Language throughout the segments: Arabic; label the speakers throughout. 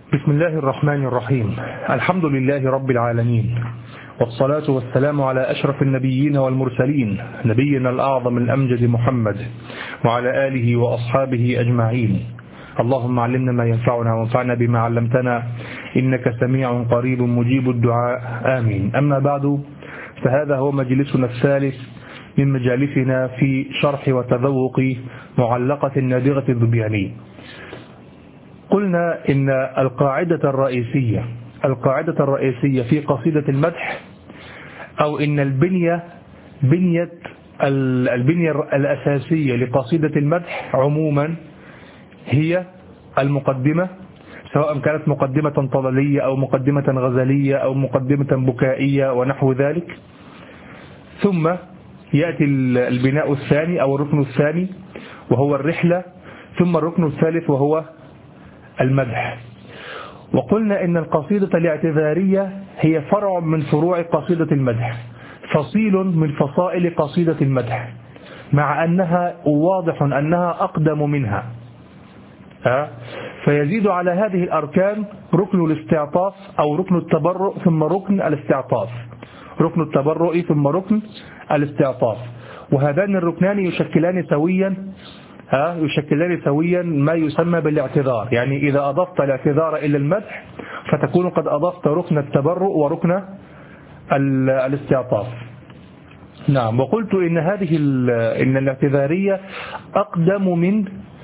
Speaker 1: بسم الله الرحمن الرحيم. الحمد لله رب العالمين، والصلاة والسلام على أشرف النبيين والمرسلين، نبينا الأعظم الأمجد محمد وعلى آله وأصحابه أجمعين. اللهم علمنا ما ينفعنا وانفعنا بما علمتنا، إنك سميع قريب مجيب الدعاء، آمين. أما بعد، فهذا هو مجلسنا الثالث من مجالسنا في شرح وتذوق معلقة النابغة الذبياني. قلنا إن القاعدة الرئيسية في قصيدة المدح، أو إن البنية الأساسية لقصيدة المدح عموما هي المقدمة، سواء كانت مقدمة طلالية أو مقدمة غزلية أو مقدمة بكائية ونحو ذلك. ثم يأتي البناء الثاني أو الركن الثاني وهو الرحلة، ثم الركن الثالث وهو المدح. وقلنا إن القصيدة الاعتذارية هي فرع من فروع قصيدة المدح، فصيل من فصائل قصيدة المدح، مع أنها واضح أنها أقدم منها. فيزيد على هذه الأركان ركن الاستعطاف أو ركن التبرؤ ثم ركن الاستعطاف، ركن التبرؤ ثم ركن الاستعطاف. وهذان الركنان يشكلان سويا ما يسمى بالاعتذار. يعني إذا أضفت الاعتذار إلى المدح فتكون قد أضفت ركن التبرؤ وركن الاستعطاف. نعم. وقلت إن إن الاعتذارية أقدم من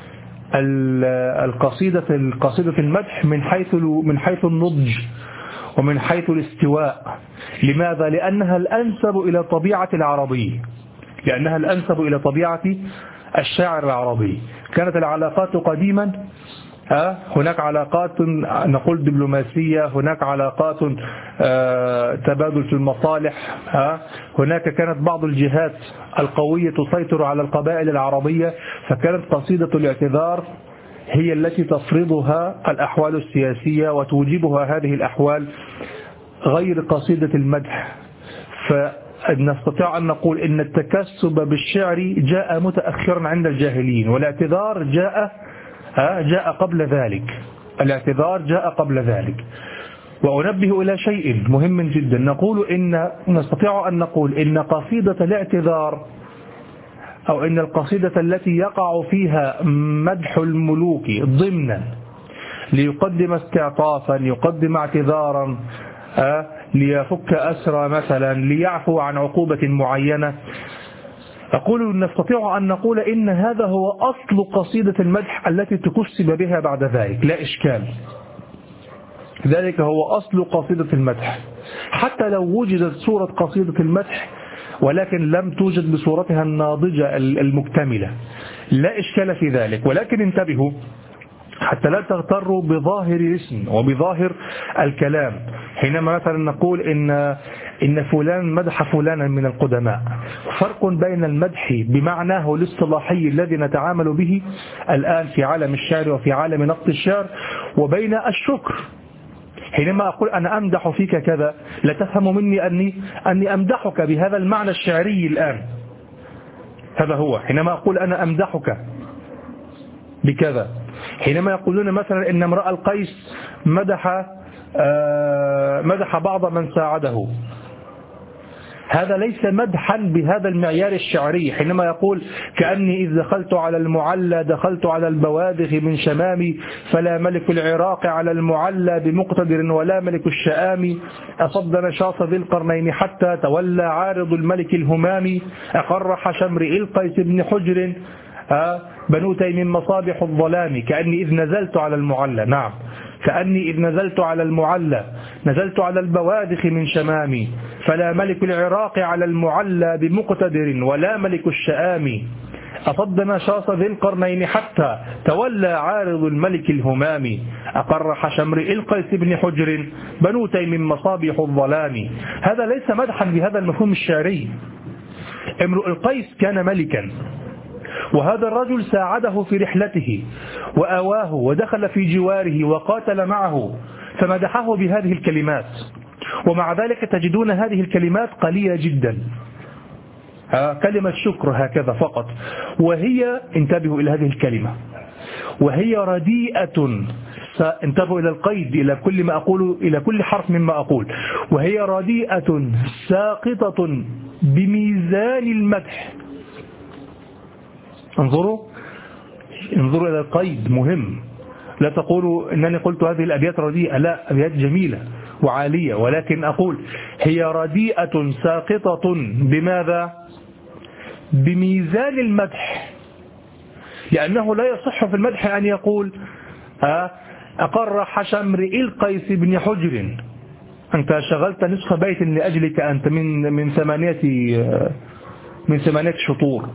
Speaker 1: القصيدة المدح من حيث النضج ومن حيث الاستواء. لماذا؟ لأنها الأنسب إلى طبيعة العربي، لأنها الأنسب إلى طبيعة الشاعر العربي. كانت العلاقات قديما هناك علاقات نقول دبلوماسية، هناك علاقات تبادل في المصالح، هناك كانت بعض الجهات القوية تسيطر على القبائل العربية، فكانت قصيدة الاعتذار هي التي تفرضها الأحوال السياسية وتوجبها هذه الأحوال، غير قصيدة المدح. فنستطيع أن نقول إن التكسب بالشعر جاء متأخرا عند الجاهلين، والاعتذار جاء قبل ذلك. الاعتذار جاء قبل ذلك. وأنبه إلى شيء مهم جدا، نستطيع أن نقول إن قصيدة الاعتذار، أو إن القصيدة التي يقع فيها مدح الملوك ضمنا ليقدم استعطافا، يقدم اعتذارا، ليفك أسرى مثلا، ليعفو عن عقوبة معينة، نستطيع أن نقول إن هذا هو أصل قصيدة المدح التي تكسب بها بعد ذلك، لا إشكال. ذلك هو أصل قصيدة المدح. حتى لو وجدت صورة قصيدة المدح ولكن لم توجد بصورتها الناضجة المكتملة، لا إشكال في ذلك. ولكن انتبهوا حتى لا تغتروا بظاهر الاسم وبظاهر الكلام. حينما مثلا نقول إن فلان مدح فلانا من القدماء، فرق بين المدح بمعناه الاصطلاحي الذي نتعامل به الآن في عالم الشعر وفي عالم نقد الشعر، وبين الشكر. حينما أقول أنا أمدح فيك كذا، لا تفهم مني أني أمدحك بهذا المعنى الشعري الآن. هذا هو حينما أقول أنا أمدحك بكذا. حينما يقولون مثلا إن امرأ القيس مدح بعض من ساعده، هذا ليس مدحا بهذا المعيار الشعري. حينما يقول كأني إذ دخلت على المعلى دخلت على البوادخ من شمامي، فلا ملك العراق على المعلى بمقتدر ولا ملك الشآم، أصد نشاط ذي القرنين حتى تولى عارض الملك الهمام، أقرح شمرئ القيس بن حجر بنو تيم مصابيح الظلام، كأني إذ نزلت على المعلى. نعم، كأني إذ نزلت على المعلى نزلت على البوادخ من شمامي، فلا ملك العراق على المعلى بمقتدر ولا ملك الشآم، أصد نشاط ذي القرنين حتى تولى عارض الملك الهمام، أقرح شمرئ القيس بن حجر بنو تيم مصابيح الظلام. هذا ليس مدحا بهذا المفهوم الشعري. امرؤ القيس كان ملكا، وهذا الرجل ساعده في رحلته وأواه ودخل في جواره وقاتل معه، فمدحه بهذه الكلمات. ومع ذلك تجدون هذه الكلمات قليلة جدا، كلمة شكر هكذا فقط، وهي انتبهوا إلى هذه الكلمة، وهي رديئة انتبهوا إلى القيد، إلى كل ما أقول، إلى كل حرف مما أقول. وهي رديئة ساقطة بميزان المدح. انظروا إلى القيد، مهم. لا تقولوا إنني قلت هذه الأبيات رديئة، لا، أبيات جميلة وعالية، ولكن أقول هي رديئة ساقطة بماذا؟ بميزان المدح. لأنه لا يصح في المدح أن يقول أقر شمرئ القيس بن حجر. أنت شغلت نصف بيت لأجلك أنت من ثمانية شطور.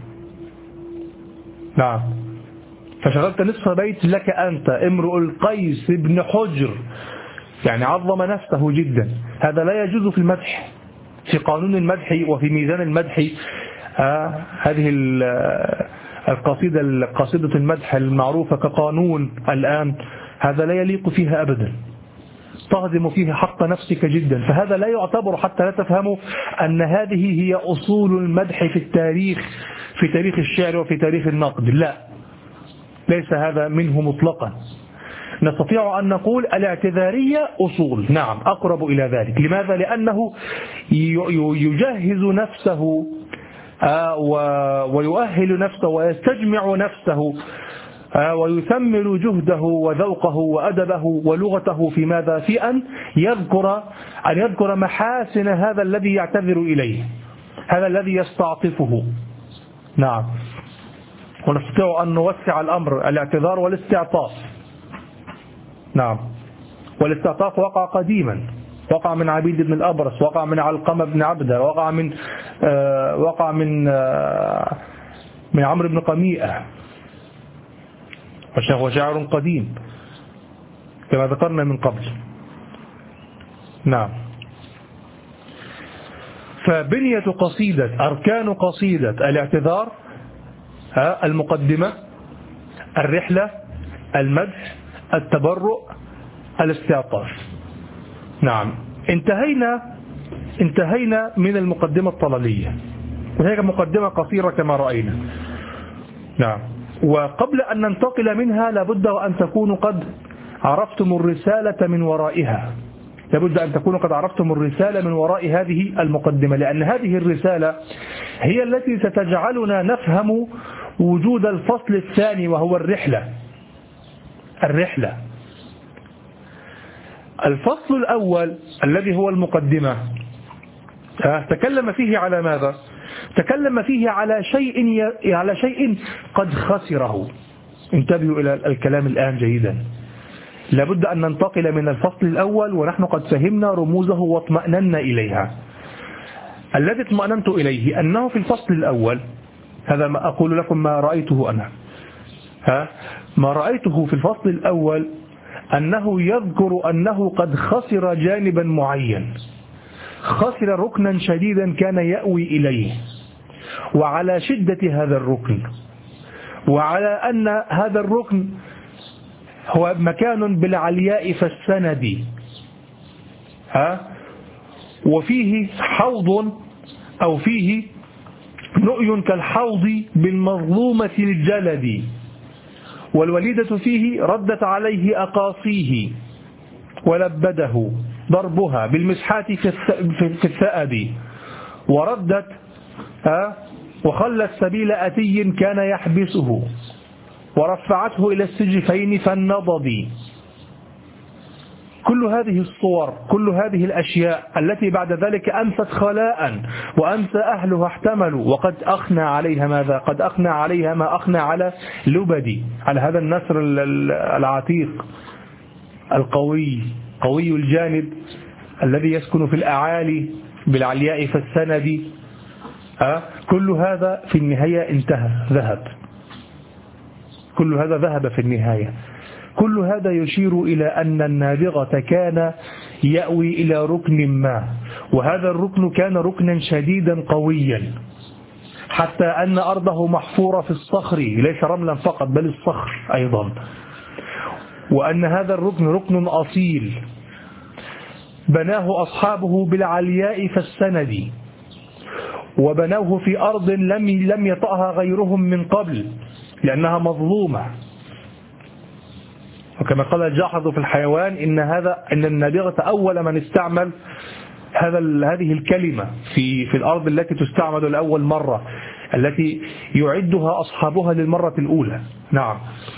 Speaker 1: نعم، فشغلت نصف بيت لك أنت، امرؤ القيس بن حجر، يعني عظم نفسه جدا. هذا لا يجوز في المدح، في قانون المدح وفي ميزان المدح. هذه قصيدة المدح المعروفة كقانون الآن، هذا لا يليق فيها أبدا، تهضم فيها حق نفسك جدا. فهذا لا يعتبر، حتى لا تفهموا أن هذه هي أصول المدح في التاريخ، في تاريخ الشعر وفي تاريخ النقد. لا، ليس هذا منه مطلقا. نستطيع أن نقول الاعتذارية أصول، نعم، أقرب إلى ذلك. لماذا؟ لأنه يجهز نفسه ويؤهل نفسه ويستجمع نفسه ويثمر جهده وذوقه وأدبه ولغته في ماذا؟ في أن يذكر محاسن هذا الذي يعتذر إليه، هذا الذي يستعطفه. نعم، ونستطيع أن نوسع الأمر، الاعتذار والاستعطاف. نعم، والاستعطاف وقع قديما، وقع من عبيد بن الأبرص، وقع من علقمة بن عبدة، وقع من عمرو بن قميئة، وهو شاعر قديم كما ذكرنا من قبل. نعم، فبنية قصيدة، أركان قصيدة الاعتذار: المقدمة، الرحلة، المدح، التبرؤ، الاستعطاف. نعم، انتهينا من المقدمة الطلالية، وهي مقدمة قصيرة كما رأينا. نعم، وقبل أن ننتقل منها لابد أن تكونوا قد عرفتم الرسالة من ورائها، لابد أن تكونوا قد عرفتم الرسالة من وراء هذه المقدمة، لأن هذه الرسالة هي التي ستجعلنا نفهم وجود الفصل الثاني، وهو الرحلة. الفصل الأول الذي هو المقدمة تكلم فيه على ماذا؟ تكلم فيه على شيء قد خسره. انتبهوا إلى الكلام الآن جيدا. لابد أن ننتقل من الفصل الأول ونحن قد فهمنا رموزه واطمأننا إليها. الذي اطمأننت إليه أنه في الفصل الأول، هذا ما أقول لكم ما رأيته أنا، ما رأيته في الفصل الأول أنه يذكر أنه قد خسر جانبا معين، خسر ركنا شديدا كان يأوي إليه، وعلى شدة هذا الركن، وعلى أن هذا الركن هو مكان بالعلياء فالسند، وفيه حوض أو فيه نؤي كالحوض بالمظلومة الجلد، والوليدة فيه ردت عليه أقاصيه ولبده ضربها بالمسحات في الثأب، وردت وخلت سبيل أتي كان يحبسه، ورفعته إلى السجفين فالنضب. كل هذه الصور، كل هذه الأشياء التي بعد ذلك أنست خلاء وأنسى أهلها احتملوا، وقد أخنى عليها ماذا؟ قد أخنى عليها ما أخنى على لبدي، على هذا النسر العتيق القوي، قوي الجانب الذي يسكن في الأعالي بالعلياء فالسند. كل هذا في النهاية انتهى، ذهب، كل هذا ذهب في النهاية. كل هذا يشير إلى أن النابغة كان يأوي إلى ركن ما، وهذا الركن كان ركنا شديدا قويا، حتى أن أرضه محفورة في الصخر، ليس رملا فقط بل الصخر أيضا، وأن هذا الركن ركن أصيل بناه أصحابه بالعلياء فالسند، وبنوه في أرض لم يطأها غيرهم من قبل، لأنها مظلومة. وكما قال الجاحظ في الحيوان إن النابغة أول من استعمل هذه الكلمة في الأرض التي تستعمل لأول مرة، التي يعدها أصحابها للمرة الأولى. نعم.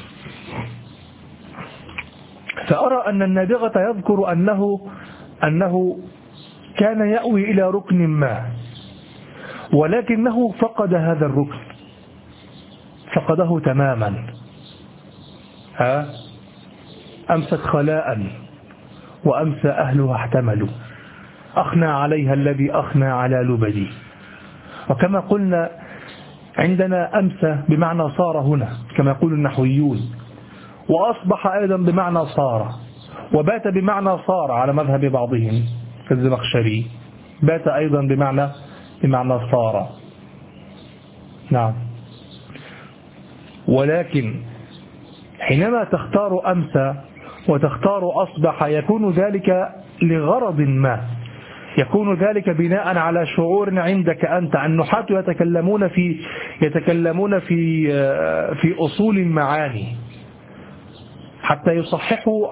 Speaker 1: فأرى أن النابغة يذكر أنه كان يأوي إلى ركن ما، ولكنه فقد هذا الركن، فقده تماما. أمست خلاء وأمسى أهلها احتملوا، أخنى عليها الذي أخنى على لبدي. وكما قلنا عندنا أمسى بمعنى صار هنا كما يقول النحويون، وأصبح أيضا بمعنى صار، وبات بمعنى صار على مذهب بعضهم كالزمخشري، بات أيضا بمعنى صار. نعم. ولكن حينما تختار أمسى وتختار أصبح يكون ذلك لغرض ما، يكون ذلك بناء على شعور عندك أنت. النحاة يتكلمون في أصول المعاني حتى يصححوا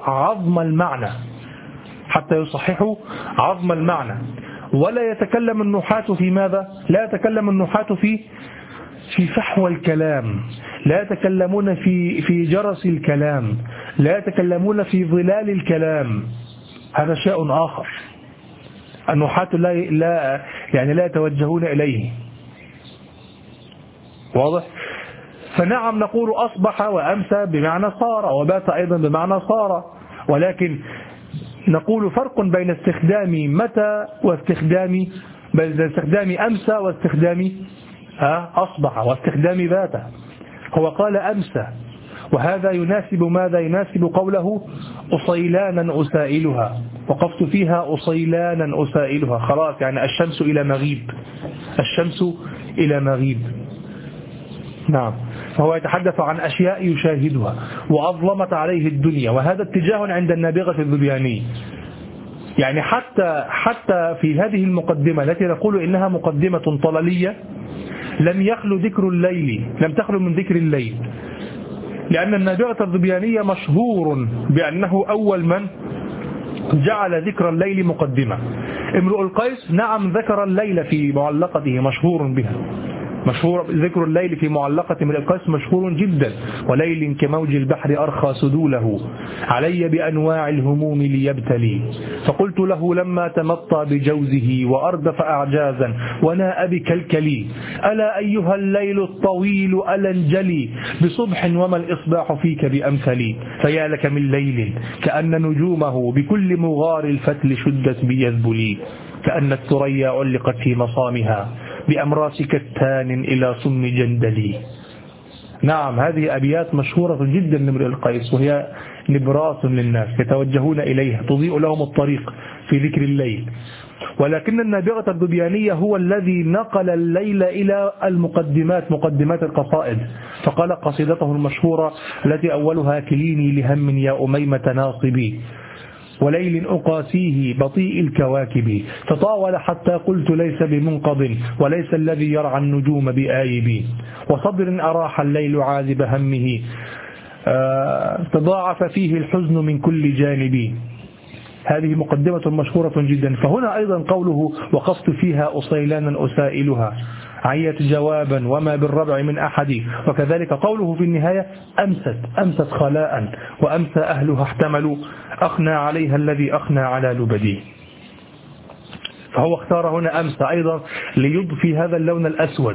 Speaker 1: عظم المعنى، ولا يتكلم النحاة في ماذا؟ لا يتكلم النحاة في فحوى الكلام، لا يتكلمون في جرس الكلام، لا يتكلمون في ظلال الكلام. هذا شيء آخر النحاة لا يتوجهون إليه. واضح؟ فنعم نقول أصبح وأمسى بمعنى صار، وبات أيضا بمعنى صار، ولكن نقول فرق بين استخدام متى بين استخدام أمسى واستخدام أصبح واستخدام بات. هو قال أمسى، وهذا يناسب ماذا؟ يناسب قوله أصيلانا أسائلها، وقفت فيها أصيلانا أسائلها. خلاص، يعني الشمس إلى مغيب. نعم. فهو يتحدث عن أشياء يشاهدها وأظلمت عليه الدنيا، وهذا اتجاه عند النابغة الذبياني. يعني حتى في هذه المقدمة التي نقول إنها مقدمة طلالية لم تخلو من ذكر الليل، لأن النابغة الذبيانية مشهور بأنه أول من جعل ذكر الليل مقدمة. امرؤ القيس نعم ذكر الليل في معلقته، مشهور بها، مشهور ذكر الليل في معلقة امرؤ القيس مشهور جدا. وليل كموج البحر أرخى سدوله علي بأنواع الهموم ليبتلي، فقلت له لما تمطى بجوزه وأردف أعجازا وناء بكلكلي، ألا أيها الليل الطويل ألا انجلي بصبح وما الإصباح فيك بأمثلي، فيا لك من ليل كأن نجومه بكل مغار الفتل شدت بيذبلي، كأن الثريا علقت في مصامها بأمراس كتان إلى صم جندلي. نعم، هذه أبيات مشهورة جدا لامرئ القيس، وهي نبراس للناس يتوجهون إليها، تضيء لهم الطريق في ذكر الليل. ولكن النابغة الذبيانية هو الذي نقل الليل إلى مقدمات القصائد، فقال قصيدته المشهورة التي أولها كليني لهم يا أميمة ناصبي، وليل أقاسيه بطيء الكواكب، تطاول حتى قلت ليس بمنقض، وليس الذي يرعى النجوم بآيب، وصدر أراح الليل عاذب همه، تضاعف فيه الحزن من كل جانب. هذه مقدمة مشهورة جدا. فهنا أيضا قوله وقصت فيها أصيلانا أسائلها عيت جوابا وما بالربع من أحد، وكذلك قوله في النهاية أمست خلاء وأمسى أهلها احتملوا، أخنى عليها الذي أخنى على لبدي. فهو اختار هنا أمسى أيضا ليضفي هذا اللون الأسود.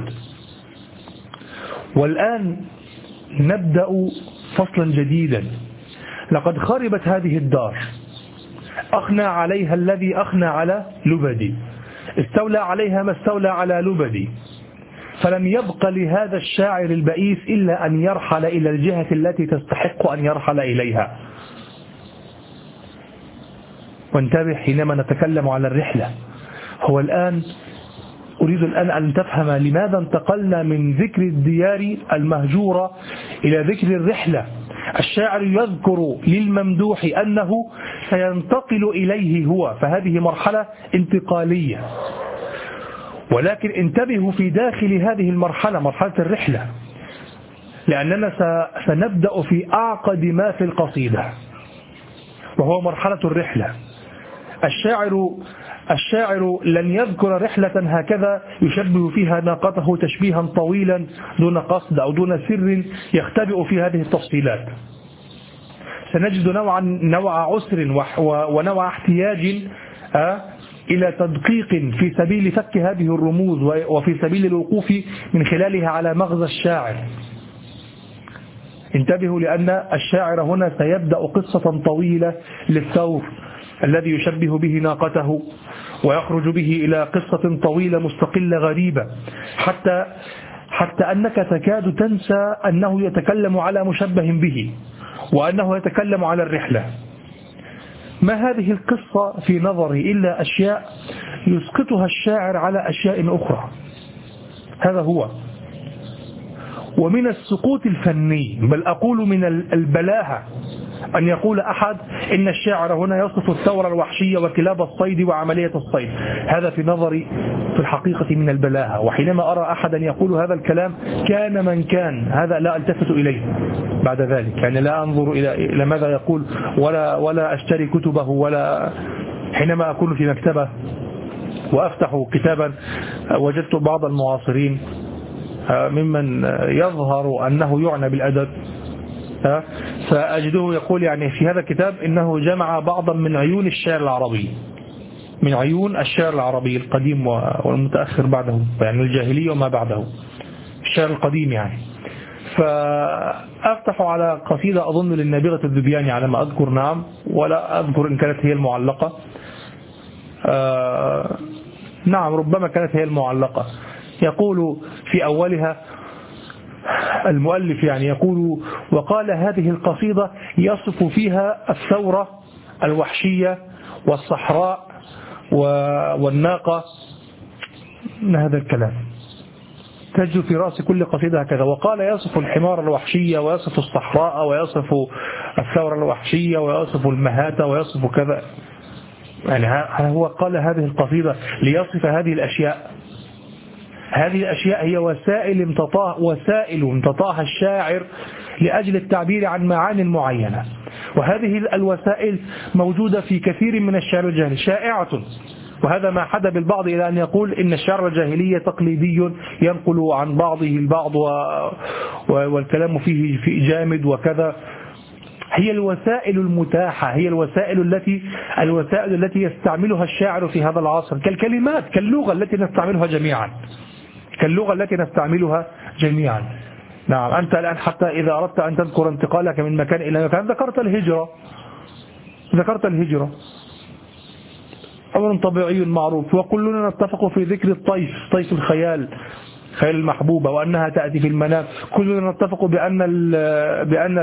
Speaker 1: والآن نبدأ فصلا جديدا. لقد خربت هذه الدار، أخنى عليها الذي أخنى على لبدي، استولى عليها ما استولى على لبدي، فلم يبق لهذا الشاعر البئيس إلا أن يرحل إلى الجهة التي تستحق أن يرحل إليها. وانتبه حينما نتكلم على الرحلة، هو الآن أريد الآن أن تفهم لماذا انتقلنا من ذكر الديار المهجورة إلى ذكر الرحلة. الشاعر يذكر للممدوح أنه سينتقل إليه هو، فهذه مرحلة انتقالية. ولكن انتبهوا في داخل هذه المرحلة، مرحلة الرحلة، لأننا سنبدأ في أعقد ما في القصيدة، وهو مرحلة الرحلة. الشاعر لن يذكر رحلة هكذا يشبه فيها ناقته تشبيها طويلا دون قصد أو دون سر يختبئ في هذه التفصيلات. سنجد نوع عسر ونوع احتياج إلى تدقيق في سبيل فك هذه الرموز وفي سبيل الوقوف من خلالها على مغزى الشاعر. انتبهوا، لأن الشاعر هنا سيبدأ قصة طويلة للثور الذي يشبه به ناقته، ويخرج به إلى قصة طويلة مستقلة غريبة، حتى أنك تكاد تنسى أنه يتكلم على مشبه به، وأنه يتكلم على الرحلة. ما هذه القصة في نظري إلا أشياء يسقطها الشاعر على أشياء أخرى. هذا هو. ومن السقوط الفني، بل أقول من البلاهة، أن يقول أحد إن الشاعر هنا يصف الثورة الوحشية وكلاب الصيد وعملية الصيد. هذا في نظري في الحقيقة من البلاهة، وحينما أرى أحدا يقول هذا الكلام كان من كان، هذا لا ألتفت إليه بعد ذلك، يعني لا أنظر إلى ماذا يقول ولا أشتري كتبه، ولا حينما أكون في مكتبة وأفتح كتابا وجدت بعض المعاصرين ممن يظهر أنه يعنى بالأدب، فأجده يقول يعني في هذا الكتاب إنه جمع بعضا من عيون الشعر العربي، من عيون الشعر العربي القديم والمتأخر بعده، يعني الجاهلية وما بعده، الشعر القديم يعني. فأفتح على قصيدة أظن للنابغة الذبياني على ما أذكر، نعم، ولا أذكر إن كانت هي المعلقة، نعم ربما كانت هي المعلقة. يقول في أولها المؤلف يعني يقول: وقال هذه القصيدة يصف فيها الثورة الوحشية والصحراء والناقة. هذا الكلام تجد في رأس كل قصيدة هكذا. وقال يصف الحمار الوحشية ويصف الصحراء ويصف الثورة الوحشية ويصف المهاتة ويصف كذا، يعني هو قال هذه القصيدة ليصف هذه الأشياء. هذه الأشياء هي وسائل امتطاها الشاعر لأجل التعبير عن معاني معينة، وهذه الوسائل موجودة في كثير من الشعر الجاهلي، شائعة. وهذا ما حدى بالبعض إلى أن يقول إن الشعر الجاهلي تقليدي ينقل عن بعضه البعض والكلام فيه في جامد وكذا. هي الوسائل المتاحة، هي الوسائل التي يستعملها الشاعر في هذا العصر، كالكلمات، كاللغة التي نستعملها جميعا. نعم، أنت الآن حتى إذا أردت أن تذكر انتقالك من مكان إلى مكان ذكرت الهجرة، أمر طبيعي معروف، وكلنا نتفق في ذكر طيف الخيال، خيال المحبوبة، وأنها تأتي في المنام. كلنا نتفق بأن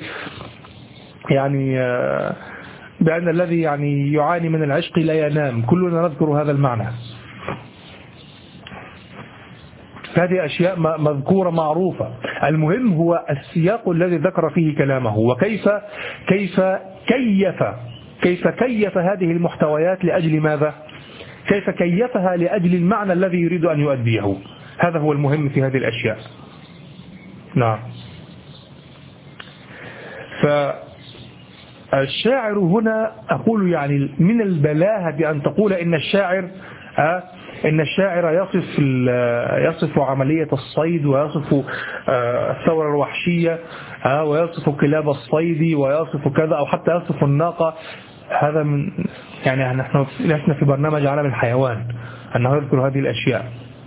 Speaker 1: الذي يعاني من العشق لا ينام. كلنا نذكر هذا المعنى. هذه أشياء مذكورة معروفة. المهم هو السياق الذي ذكر فيه كلامه، وكيف كيف هذه المحتويات لأجل ماذا؟ كيف كيفها لأجل المعنى الذي يريد أن يؤديه. هذا هو المهم في هذه الأشياء. نعم. فالشاعر هنا أقول يعني من البلاهة أن تقول إن الشاعر يصف عملية الصيد، ويصف الثورة الوحشية، ويصف كلاب الصيد، ويصف كذا، أو حتى يصف الناقة. هذا من يعني نحن لسنا في برنامج عالم الحيوان أنه يذكر هذه الأشياء.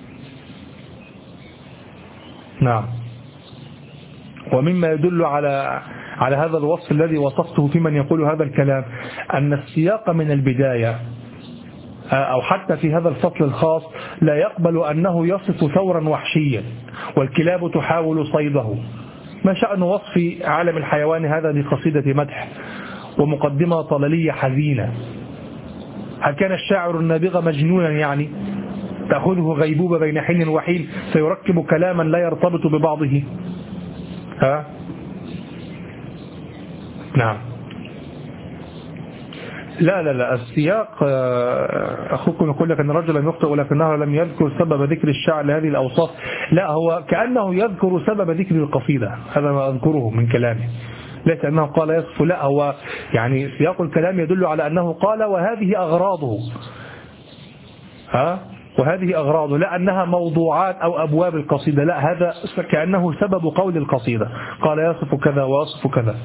Speaker 1: نعم. ومما يدل على هذا الوصف الذي وصفته في من يقول هذا الكلام أن السياق من البداية أو حتى في هذا الفصل الخاص لا يقبل أنه يصف ثورا وحشيا والكلاب تحاول صيده. ما شأن وصف عالم الحيوان هذا بقصيدة مدح ومقدمة طلالية حزينة؟ هل كان الشاعر النابغة مجنونا يعني تأخذه غيبوبة بين حين وحين فيركب كلاما لا يرتبط ببعضه؟ نعم. لا السياق أخوكم يقول لك أن رجلا يخطئ ولكنه لم يذكر سبب ذكر الشعر لهذه الأوصاف. لا، هو كأنه يذكر سبب ذكر القصيدة، هذا ما أذكره من كلامه، ليس أنه قال يصف، لا، هو يعني سياق الكلام يدل على أنه قال وهذه أغراضه، وهذه أغراضه، لا أنها موضوعات أو أبواب القصيدة، لا، هذا كأنه سبب قول القصيدة، قال يصف كذا ويصف كذا.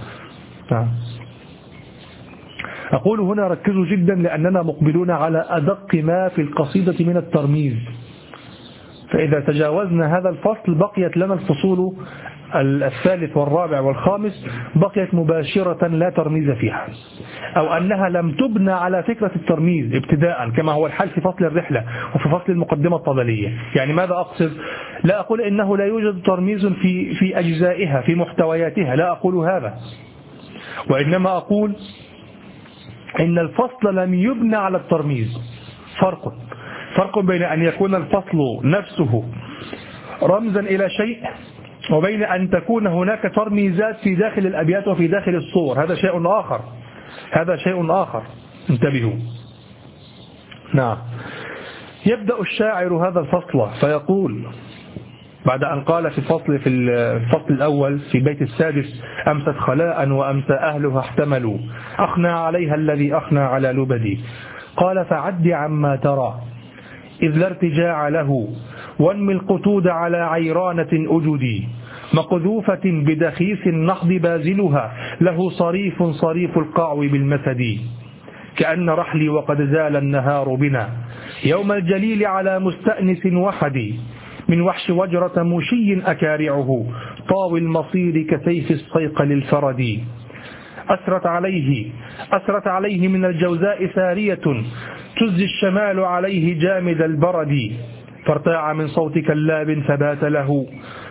Speaker 1: أقول هنا ركزوا جدا لأننا مقبلون على أدق ما في القصيدة من الترميز، فإذا تجاوزنا هذا الفصل بقيت لنا الفصول الثالث والرابع والخامس بقيت مباشرة لا ترميز فيها، أو أنها لم تبنى على فكرة الترميز ابتداء كما هو الحال في فصل الرحلة وفي فصل المقدمة الطبلية. يعني ماذا أقصد؟ لا أقول إنه لا يوجد ترميز في أجزائها في محتوياتها، لا أقول هذا، وإنما أقول إن الفصل لم يبنى على الترميز. فرق بين أن يكون الفصل نفسه رمزا إلى شيء وبين أن تكون هناك ترميزات في داخل الأبيات وفي داخل الصور، هذا شيء آخر، انتبهوا. نعم. يبدأ الشاعر هذا الفصل فيقول بعد أن قال في الفصل الأول في بيت السادس: أمست خلاء وأمسى أهلها احتملوا، أخنى عليها الذي أخنى على لبدي، قال: فعد عما ترى إذ لا ارتجاع له، وانمي القتود على عيرانة أجدي، مقذوفة بدخيس النحض بازلها، له صريف القعو بالمسد، كأن رحلي وقد زال النهار بنا، يوم الجليل على مستأنس وحدي، من وحش وجرة مشي أكارعه، طاوي المصير كسيف الصيق للفرد، أسرت عليه من الجوزاء سارية، تزي الشمال عليه جامد البرد، فارتاع من صوت كلاب فبات له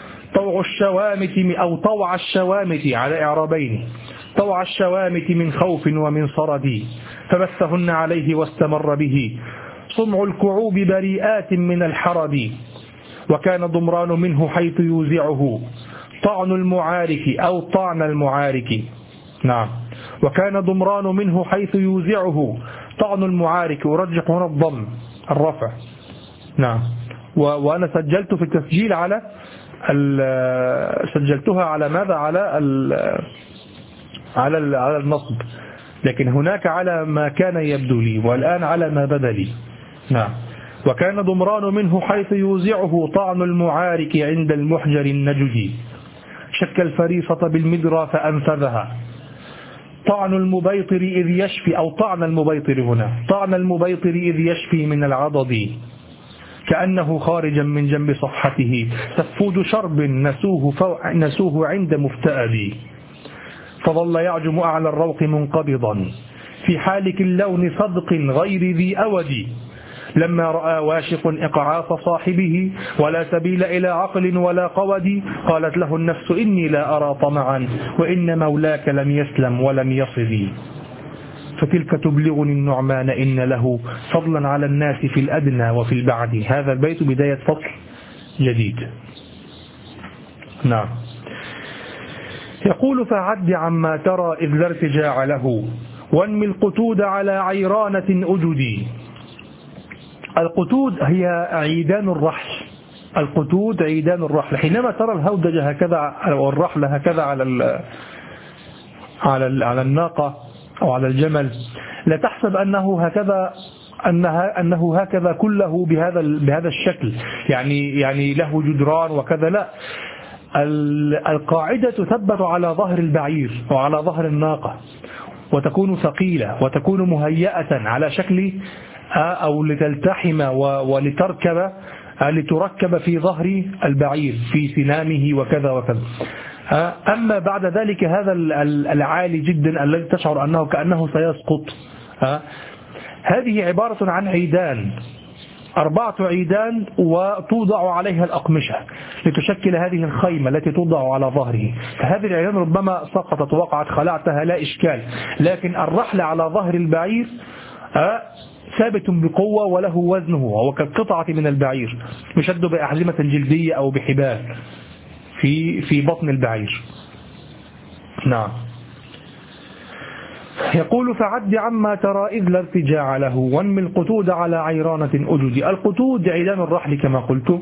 Speaker 1: طوع الشوامت على إعرابين، طوع الشوامت من خوف ومن صرد، فبثهن عليه واستمر به صمع الكعوب بريئات من الحرد، وكان ضمران منه حيث يوزعه طعن المعارك. نعم. وكان ضمران منه حيث يوزعه طعن المعارك، أرجح هنا الضم الرفع. نعم. وأنا سجلت في التسجيل سجلتها على ماذا؟ على النصب، لكن هناك على ما كان يبدو لي، والآن على ما بدا لي. نعم. وكان ضمران منه حيث يوزعه طعن المعارك عند المحجر النجدي، شك الفريصة بالمدرى فأنفذها، طعن المبيطر إذ يشفي، أو طعن المبيطر هنا، طعن المبيطر إذ يشفي من العضد، كأنه خارجا من جنب صفحته، سفود شرب نسوه عند مفتأد، فظل يعجم أعلى الروق منقبضا في حالك اللون صدق غير ذي أود، لما رأى واشق إقعاف صاحبه ولا سبيل إلى عقل ولا قود، قالت له النفس: إني لا أرى طمعا، وإن مولاك لم يسلم ولم يصد، فتلك تبلغني النعمان إن له فضلا على الناس في الأدنى وفي البعد. هذا البيت بداية فصل جديد. نعم. يقول: فعد عما ترى إذ لا ارتجاع له، وانمي القتود على عيرانة أجدي. القتود هي عيدان الرحل، القتود عيدان الرحل. حينما ترى الهودج هكذا والرحل هكذا على الناقة أو على الجمل، لا تحسب أنه هكذا كله بهذا الشكل، يعني له جدران وكذا، لا، القاعدة تثبت على ظهر البعير وعلى ظهر الناقة، وتكون ثقيلة وتكون مهيئة على شكل أو لتلتحم لتركب في ظهر البعير في سنامه وكذا وكذا. أما بعد ذلك هذا العالي جدا الذي تشعر أنه كأنه سيسقط، هذه عبارة عن عيدان، 4 عيدان، وتوضع عليها الأقمشة لتشكل هذه الخيمة التي توضع على ظهره. فهذه العيدان ربما سقطت وقعت خلعتها لا إشكال، لكن الرحل على ظهر البعير ثابت بقوة وله وزنه، وهو كالقطعة من البعير يشد بأحزمة جلدية أو بحبال في بطن البعير. نعم. يقول فعد عما ترى إذ لا ارتجاع له وانمي القتود على عيرانة أجد. القتود عيدان الرحل كما قلت،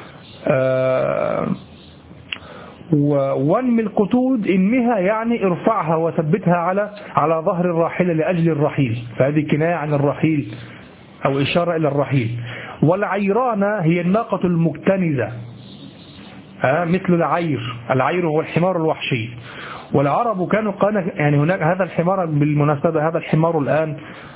Speaker 1: وانمي القتود انمها يعني ارفعها وثبتها على ظهر الراحلة لأجل الرحيل، فهذه كناية عن الرحيل أو إشارة إلى الرحيل. والعيرانة هي الناقة المكتنزة، مثل العير هو الحمار الوحشي. والعرب كانوا يعني هناك هذا الحمار، بالمناسبة هذا الحمار الآن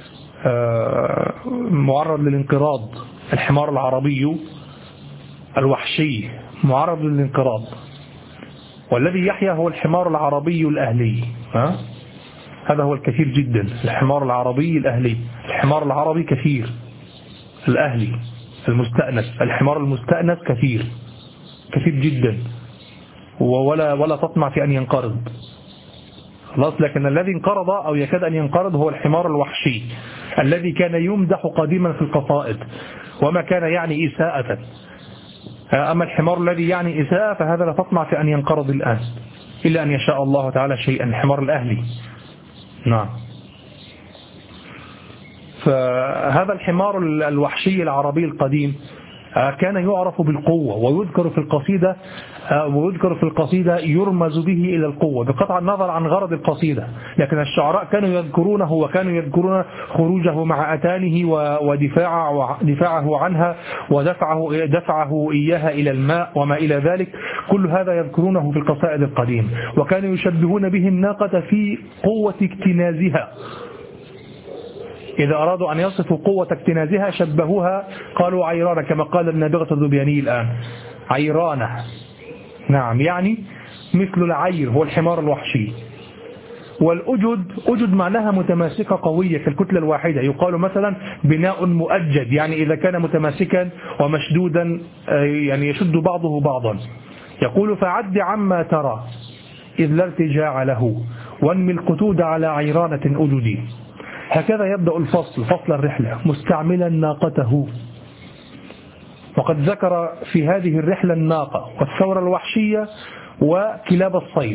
Speaker 1: معرض للانقراض، الحمار العربي الوحشي معرض للانقراض، والذي يحيا هو الحمار العربي الأهلي. هذا هو الكثير جدا، الحمار العربي الأهلي. الحمار العربي كثير، الأهلي المستأنس، الحمار المستأنس كثير جدا، ولا تطمع في أن ينقرض خلاص. لكن الذي انقرض أو يكاد أن ينقرض هو الحمار الوحشي الذي كان يمدح قديما في القصائد وما كان يعني إساءة. أما الحمار الذي يعني إساءة فهذا لا تطمع في أن ينقرض الآن إلا أن يشاء الله تعالى شيئا، الحمار الأهلي. نعم. فهذا الحمار الوحشي العربي القديم كان يعرف بالقوة، ويذكر في القصيدة يرمز به إلى القوة بقطع النظر عن غرض القصيدة. لكن الشعراء كانوا يذكرونه، وكانوا يذكرون خروجه مع أتانه ودفاعه عنها ودفعه إياها إلى الماء وما إلى ذلك. كل هذا يذكرونه في القصائد القديم. وكانوا يشبهون به الناقة في قوة اكتنازها، إذا أرادوا أن يصفوا قوة اكتنازها شبهوها، قالوا عيرانة، كما قال النابغة الذبياني الآن عيرانة. نعم، يعني مثل العير هو الحمار الوحشي. والأجد معناها متماسكة قوية كالكتلة الواحدة. يقال مثلا بناء مؤجد، يعني إذا كان متماسكا ومشدودا يعني يشد بعضه بعضا. يقول فعد عما ترى إذ لا ارتجاع له وانمي القتود على عيرانة أجدي. هكذا يبدأ فصل الرحلة مستعملا ناقته. وقد ذكر في هذه الرحلة الناقة والثورة الوحشية وكلاب الصيد.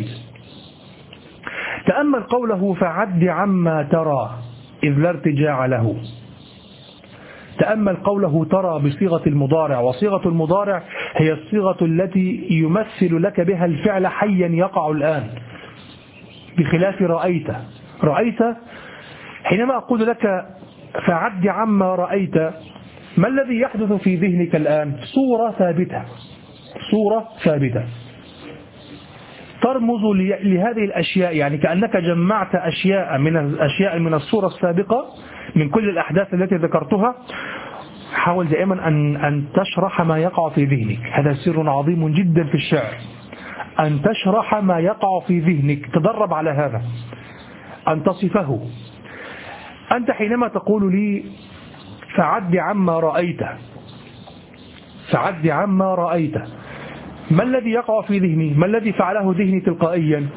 Speaker 1: تأمل قوله فعد عما ترى إذ لا ارتجاع له. تأمل قوله ترى بصيغة المضارع، وصيغة المضارع هي الصيغة التي يمثل لك بها الفعل حيا يقع الآن، بخلاف رأيت حينما أقول لك فعد عما رأيت، ما الذي يحدث في ذهنك الآن؟ صورة ثابتة ترمز لهذه الأشياء، يعني كأنك جمعت أشياء من الصورة السابقة، من كل الأحداث التي ذكرتها. حاول دائما أن تشرح ما يقع في ذهنك، هذا سر عظيم جدا في الشعر، أن تشرح ما يقع في ذهنك. تدرب على هذا، أن تصفه. أنت حينما تقول لي فعد عما رأيت، ما الذي يقع في ذهني؟ ما الذي فعله ذهني تلقائيا؟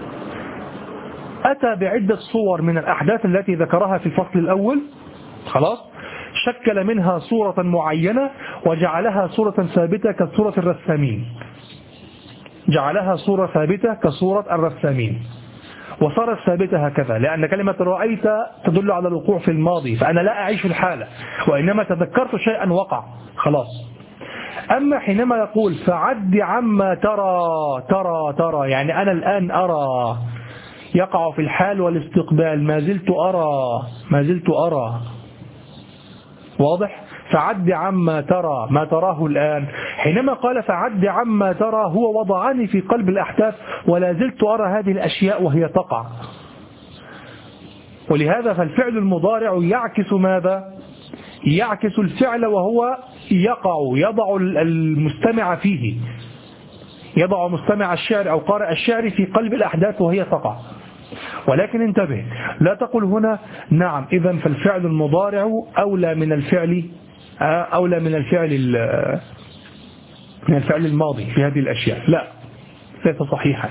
Speaker 1: أتى بعدة صور من الأحداث التي ذكرها في الفصل الأول، خلاص، شكل منها صورة معينة وجعلها صورة ثابتة كصورة الرسامين، جعلها صورة ثابتة كصورة الرسامين، وصارت ثابتة هكذا، لأن كلمة رأيت تدل على الوقوع في الماضي، فأنا لا أعيش الحالة وإنما تذكرت شيئا وقع، خلاص. أما حينما يقول فعد عما ترى يعني أنا الآن أرى، يقع في الحال والاستقبال، ما زلت أرى، واضح؟ فعد عما ترى، ما تراه الآن. حينما قال فعد عما ترى هو وضعني في قلب الأحداث ولا زلت أرى هذه الأشياء وهي تقع. ولهذا فالفعل المضارع يعكس ماذا؟ يعكس الفعل وهو يضع المستمع فيه، يضع مستمع الشعر أو قارئ الشعر في قلب الأحداث وهي تقع. ولكن انتبه، لا تقل هنا نعم إذن فالفعل المضارع أولى من الفعل الماضي في هذه الأشياء. لا، ليس صحيحا.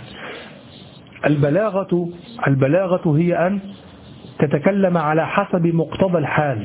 Speaker 1: البلاغة هي أن تتكلم على حسب مقتضى الحال،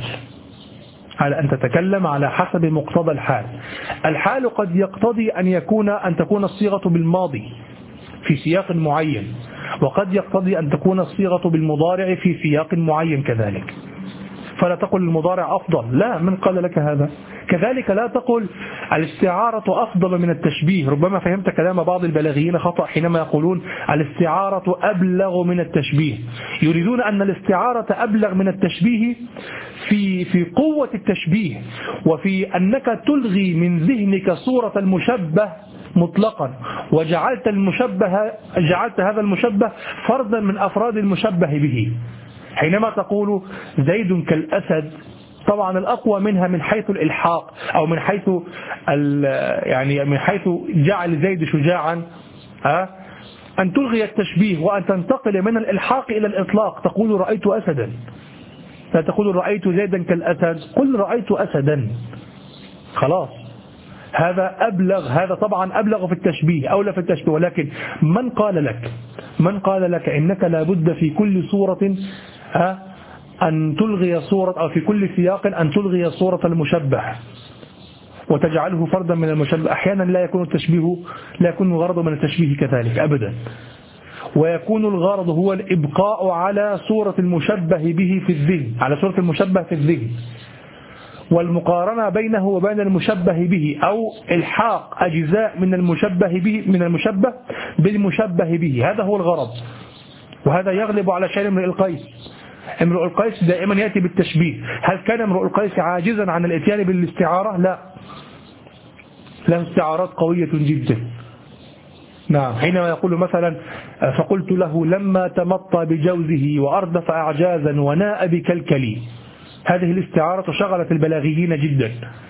Speaker 1: الحال قد يقتضي أن تكون الصيغة بالماضي في سياق معين، وقد يقتضي أن تكون الصيغة بالمضارع في سياق معين كذلك، فلا تقل المضارع أفضل، لا، من قال لك هذا؟ كذلك لا تقل الاستعارة أفضل من التشبيه. ربما فهمت كلام بعض البلاغيين خطأ حينما يقولون الاستعارة أبلغ من التشبيه، يريدون أن الاستعارة أبلغ من التشبيه في قوة التشبيه، وفي أنك تلغي من ذهنك صورة المشبه مطلقا، وجعلت هذا المشبه فردا من أفراد المشبه به. حينما تقول زيد كالأسد، طبعا الأقوى منها من حيث الإلحاق أو من حيث يعني من حيث جعل زيد شجاعا أن تلغي التشبيه وأن تنتقل من الإلحاق إلى الإطلاق، تقول رأيت أسدا، لا تقول رأيت زيدا كالأسد، قل رأيت أسدا، خلاص. هذا أبلغ، هذا طبعا أبلغ في التشبيه، أولى في التشبيه. ولكن من قال لك إنك لابد في كل صورة أن تلغي صورة، أو في كل سياق أن تلغي صورة المشبه وتجعله فردا من المشبه؟ أحيانا لا يكون الغرض من التشبيه كذلك أبدا، ويكون الغرض هو الإبقاء على صورة المشبه به في الذهن، على صورة المشبه في الذهن، والمقارنة بينه وبين المشبه به، أو إلحاق أجزاء من المشبه بالمشبه به. هذا هو الغرض، وهذا يغلب على شأن امرؤ القيس. امرؤ القيس دائما يأتي بالتشبيه. هل كان امرؤ القيس عاجزا عن الاتيان بالاستعارة؟ لا، له استعارات قوية جدا. نعم، حينما يقول مثلا فقلت له لما تمطى بجوزه وأردف أعجازا وناء بكلكلي، هذه الاستعارة شغلت البلاغيين جدا.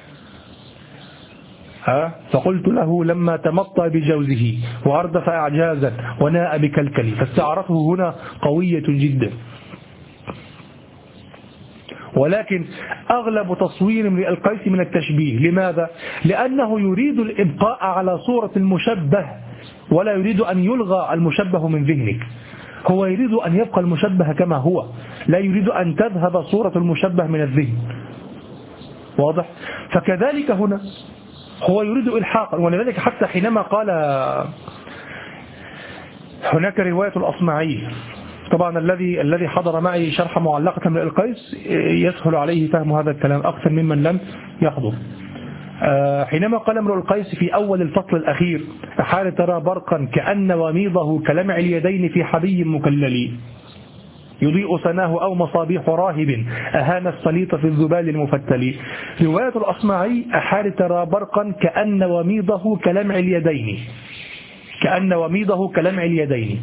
Speaker 1: فقلت له لما تمطى بجوزه وأردف أعجازا وناء بكلكلي، فاستعارته هنا قوية جدا. ولكن أغلب تصوير امرئ القيس من التشبيه. لماذا؟ لأنه يريد الإبقاء على صورة المشبه، ولا يريد أن يلغى المشبه من ذهنك. هو يريد أن يبقى المشبه كما هو، لا يريد أن تذهب صورة المشبه من الذهن. واضح؟ فكذلك هنا هو يريد إلحاقا. ولذلك حتى حينما قال هناك رواية الأصمعي، طبعا الذي حضر معي شرح معلقة امرئ القيس يسهل عليه فهم هذا الكلام أكثر ممن لم يحضر. حينما قال امرؤ القيس في أول الفصل الأخير حال ترى برقا كأن وميضه كلمع اليدين في حبي مكلل يضيء سناه أو مصابيح راهب أهان السليط في الذبال المفتل. رواية الأصمعي أحال ترى برقا كأن وميضه كلمع اليدين، كأن وميضه كلمع اليدين.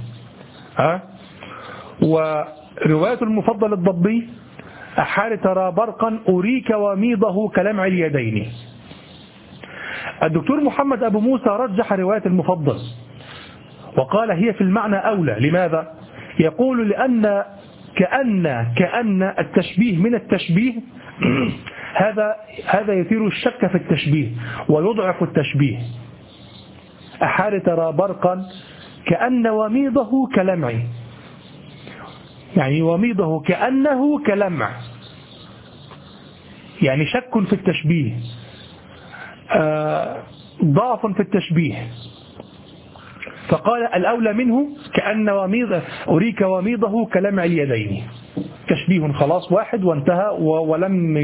Speaker 1: ورواية المفضل الضبي أحال ترى برقا أريك وميضه كلمع اليدين. الدكتور محمد أبو موسى رجح رواية المفضل وقال هي في المعنى أولى. لماذا؟ يقول لأن كأن التشبيه من التشبيه هذا يثير الشك في التشبيه ويضعف التشبيه. أحال ترى برقا كأن وميضه كلمع، يعني وميضه كأنه كلمع، يعني شك في التشبيه، ضعف في التشبيه. فقال الأولى منه كأن أريك وميضه كلمع اليدين، تشبيه خلاص واحد وانتهى، ولم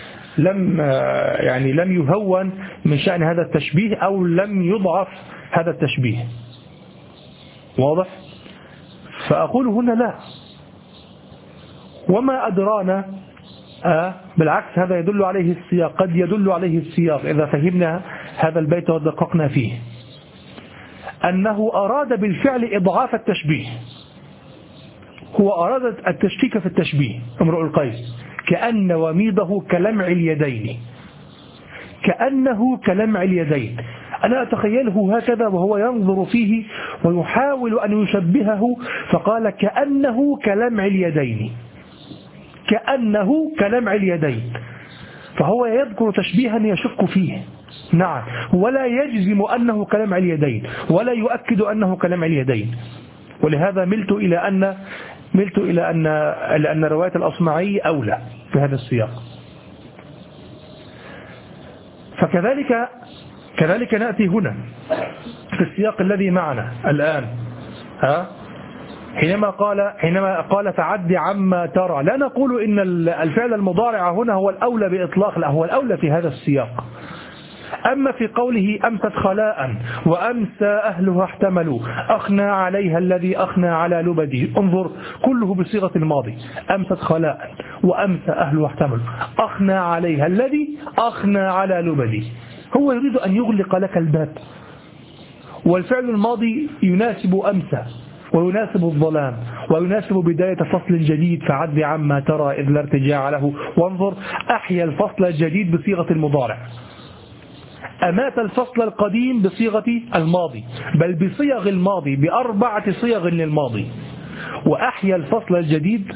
Speaker 1: لم يهون من شأن هذا التشبيه أو لم يضعف هذا التشبيه. واضح؟ فأقول هنا لا، وما أدرانا، بالعكس هذا يدل عليه السياق، قد يدل عليه السياق إذا فهمنا هذا البيت ودققنا فيه، أنه أراد بالفعل إضعاف التشبيه. هو أراد التشكيك في التشبيه امرؤ القيس، كأن وميضه كلمع اليدين، كأنه كلمع اليدين. أنا أتخيله هكذا وهو ينظر فيه ويحاول أن يشبهه، فقال كأنه كلمع اليدين، كأنه كلمع اليدين. فهو يذكر تشبيها يشك فيه، نعم، ولا يجزم أنه كلمع اليدين ولا يؤكد أنه كلمع اليدين. ولهذا ملت إلى أن رواية الأصمعي أولى في هذا السياق. فكذلك نأتي هنا في السياق الذي معنا الآن. حينما قال فعد عما ترى، لا نقول إن الفعل المضارع هنا هو الأولى بإطلاق، لا، هو الأولى في هذا السياق. أما في قوله أمست خلاء وأمسى أهلها احتملوا أخنى عليها الذي أخنى على لبدي، انظر كله بصيغة الماضي، أمست خلاء وأمسى أهلها احتملوا أخنى عليها الذي أخنى على لبدي. هو يريد أن يغلق لك الباب، والفعل الماضي يناسب أمسى ويناسب الظلام ويناسب بداية فصل جديد، فعد عما ترى إذ لا ارتجاع له. وانظر أحيا الفصل الجديد بصيغة المضارع، أمات الفصل القديم بصيغة الماضي، بل بصيغ الماضي، ب4 صيغ للماضي، وأحيا الفصل الجديد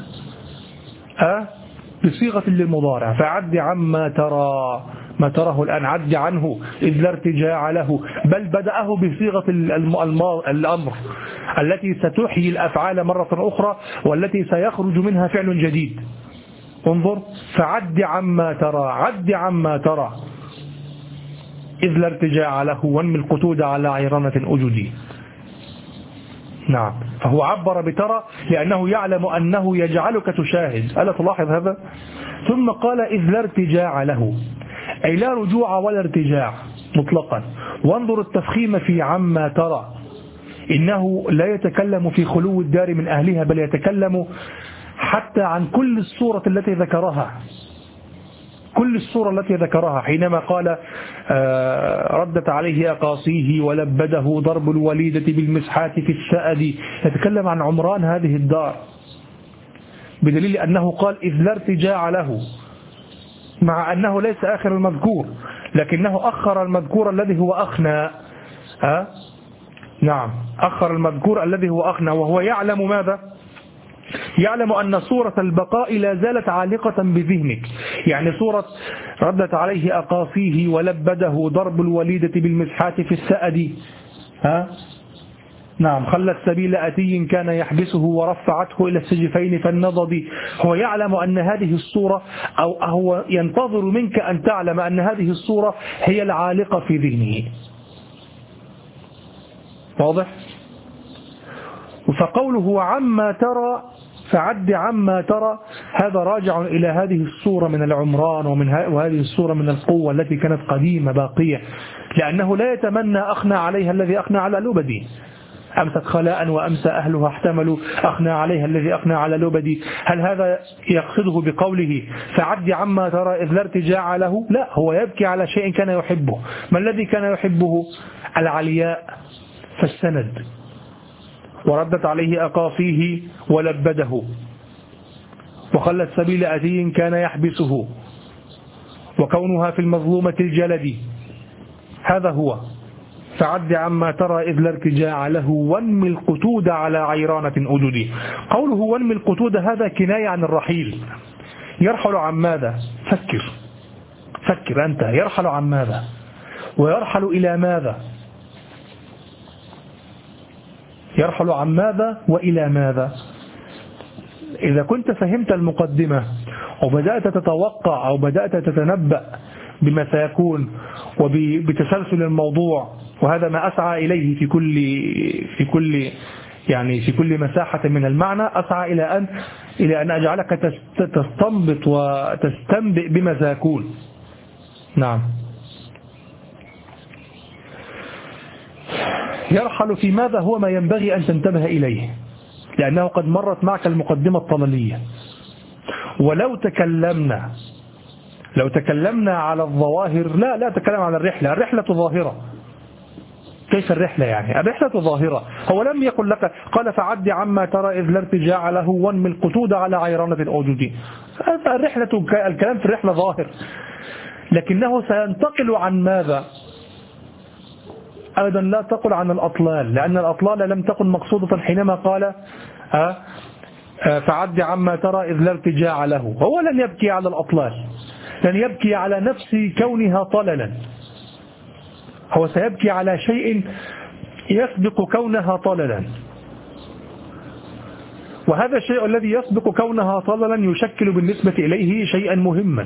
Speaker 1: بصيغة للمضارع، فعد عما ترى، ما تراه الآن عد عنه إذ لا ارتجاع له، بل بدأه بصيغة الأمر التي ستحيي الأفعال مرة أخرى والتي سيخرج منها فعل جديد. انظر فعد عما ترى، عد عما ترى إذ لا ارتجاع له وانمي القتود على عيرانة أجدي. نعم، فهو عبر بترى لأنه يعلم أنه يجعلك تشاهد، ألا تلاحظ هذا؟ ثم قال إذ لا ارتجاع له، أي لا رجوع ولا ارتجاع مطلقا. وانظر التفخيم في عما ترى، إنه لا يتكلم في خلو الدار من أهلها، بل يتكلم حتى عن كل الصورة التي ذكرها، كل الصورة التي ذكرها حينما قال ردت عليه أقاصيه ولبده ضرب الوليدة بالمسحات في السأد، يتكلم عن عمران هذه الدار، بدليل أنه قال إذ لا ارتجاع له، مع أنه ليس آخر المذكور لكنه أخر المذكور الذي هو أخنى. نعم، أخر المذكور الذي هو أخنى، وهو يعلم ماذا؟ يعلم أن صورة البقاء لا زالت عالقة بذهنك، يعني صورة ردت عليه أقاصيه ولبده ضرب الوليدة بالمسحات في السأد، نعم، خلت سبيل أتي كان يحبسه ورفعته إلى السجفين فالنضد. هو يعلم أن هذه الصورة، أو هو ينتظر منك أن تعلم أن هذه الصورة هي العالقة في ذهنه. واضح؟ فقوله عما ترى فعد عما ترى، هذا راجع إلى هذه الصورة من العمران وهذه الصورة من القوة التي كانت قديمة باقية، لأنه لا يتمنى أخنى عليها الذي أخنى على لبدي، أمست خلاء وأمسى أهلها احتملوا أخنى عليها الذي أخنى على لبدي. هل هذا يقصده بقوله فعد عما ترى إذ لا ارتجاع له؟ لا، هو يبكي على شيء كان يحبه. ما الذي كان يحبه؟ العلياء، فالسند، وردت عليه أقاصيه ولبده، وخلت سبيل أتي كان يحبسه، وكونها في المظلومة الجلد. هذا هو فعد عما ترى إذ لا ارتجاع له وانمي القتود على عيرانة أجدي. قوله وانمي القتود هذا كناية عن الرحيل. يرحل عن ماذا؟ فكر أنت، يرحل عن ماذا؟ ويرحل إلى ماذا؟ يرحل عن ماذا وإلى ماذا؟ إذا كنت فهمت المقدمة وبدأت تتوقع أو بدأت تتنبأ بما سيكون وبتسلسل الموضوع، وهذا ما أسعى إليه في كل مساحة من المعنى، أسعى إلى أن أجعلك تستنبط وتستنبئ بما سيكون. نعم، يرحل في ماذا هو ما ينبغي أن تنتبه إليه، لأنه قد مرت معك المقدمة الطللية. ولو تكلمنا على الظواهر، لا تكلم على الرحلة ظاهرة. كيف الرحلة يعني؟ الرحلة ظاهرة. هو لم يقل لك قال فعد عما ترى إذ لا ارتجاع له وانمي القتود على عيرانة أوجدي. الكلام في الرحلة ظاهر، لكنه سينتقل عن ماذا؟ أيضا لا تقل عن الأطلال، لأن الأطلال لم تكن مقصودة حينما قال فعد عما ترى إذ لا ارتجاع له. هو لن يبكي على الأطلال، لن يبكي على نفس كونها طللا، هو سيبكي على شيء يسبق كونها طللا، وهذا الشيء الذي يسبق كونها طللا يشكل بالنسبة إليه شيئا مهما.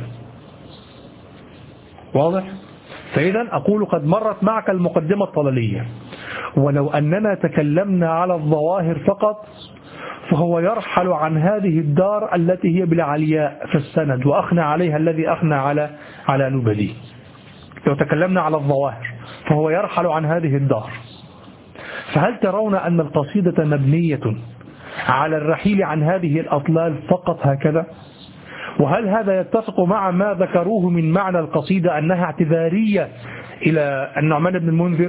Speaker 1: واضح؟ فإذا أقول قد مرت معك المقدمة الطللية، ولو أننا تكلمنا على الظواهر فقط فهو يرحل عن هذه الدار التي هي بالعلياء في السند وأخنى عليها الذي أخنى على نبدي. لو تكلمنا على الظواهر فهو يرحل عن هذه الدار. فهل ترون أن القصيدة مبنية على الرحيل عن هذه الأطلال فقط هكذا؟ وهل هذا يتفق مع ما ذكروه من معنى القصيدة أنها اعتذارية إلى النعمان بن المنذر،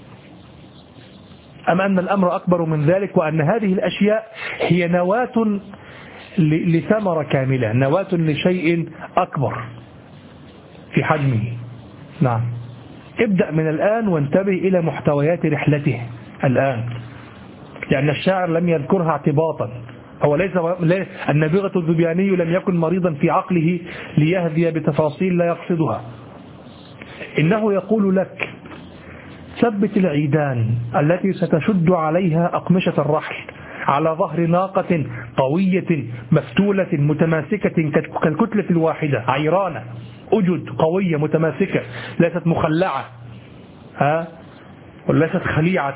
Speaker 1: أم أن الأمر أكبر من ذلك وأن هذه الأشياء هي نواة لثمرة كاملة، نواة لشيء أكبر في حجمه؟ نعم. ابدأ من الآن وانتبه إلى محتويات رحلته الآن، لأن الشاعر لم يذكرها اعتباطا. هو ليس النابغة الذبياني لم يكن مريضا في عقله ليهذي بتفاصيل لا يقصدها، إنه يقول لك ثبت العيدان التي ستشد عليها أقمشة الرحل على ظهر ناقة قوية مفتولة متماسكة كالكتلة الواحدة، عيرانة أجد قوية متماسكة، ليست مخلعة وليست خليعة.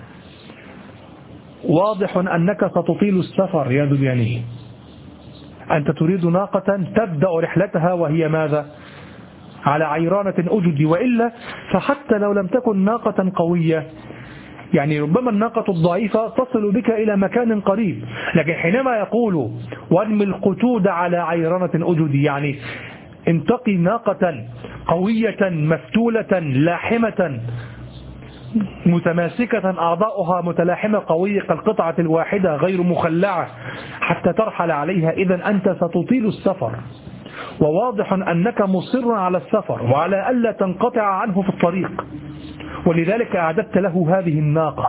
Speaker 1: واضح أنك ستطيل السفر يا ذبياني، أنت تريد ناقة تبدأ رحلتها وهي ماذا؟ على عيرانة أجد، وإلا فحتى لو لم تكن ناقة قوية يعني ربما الناقة الضعيفة تصل بك إلى مكان قريب، لكن حينما يقول وارمي القتود على عيرانة أجد يعني انتقي ناقة قوية مفتولة لاحمة متماسكة أعضاؤها متلاحمة قوية كالقطعة الواحدة غير مخلعة حتى ترحل عليها. إذن أنت ستطيل السفر، وواضح أنك مصر على السفر وعلى ألا تنقطع عنه في الطريق، ولذلك أعددت له هذه الناقة.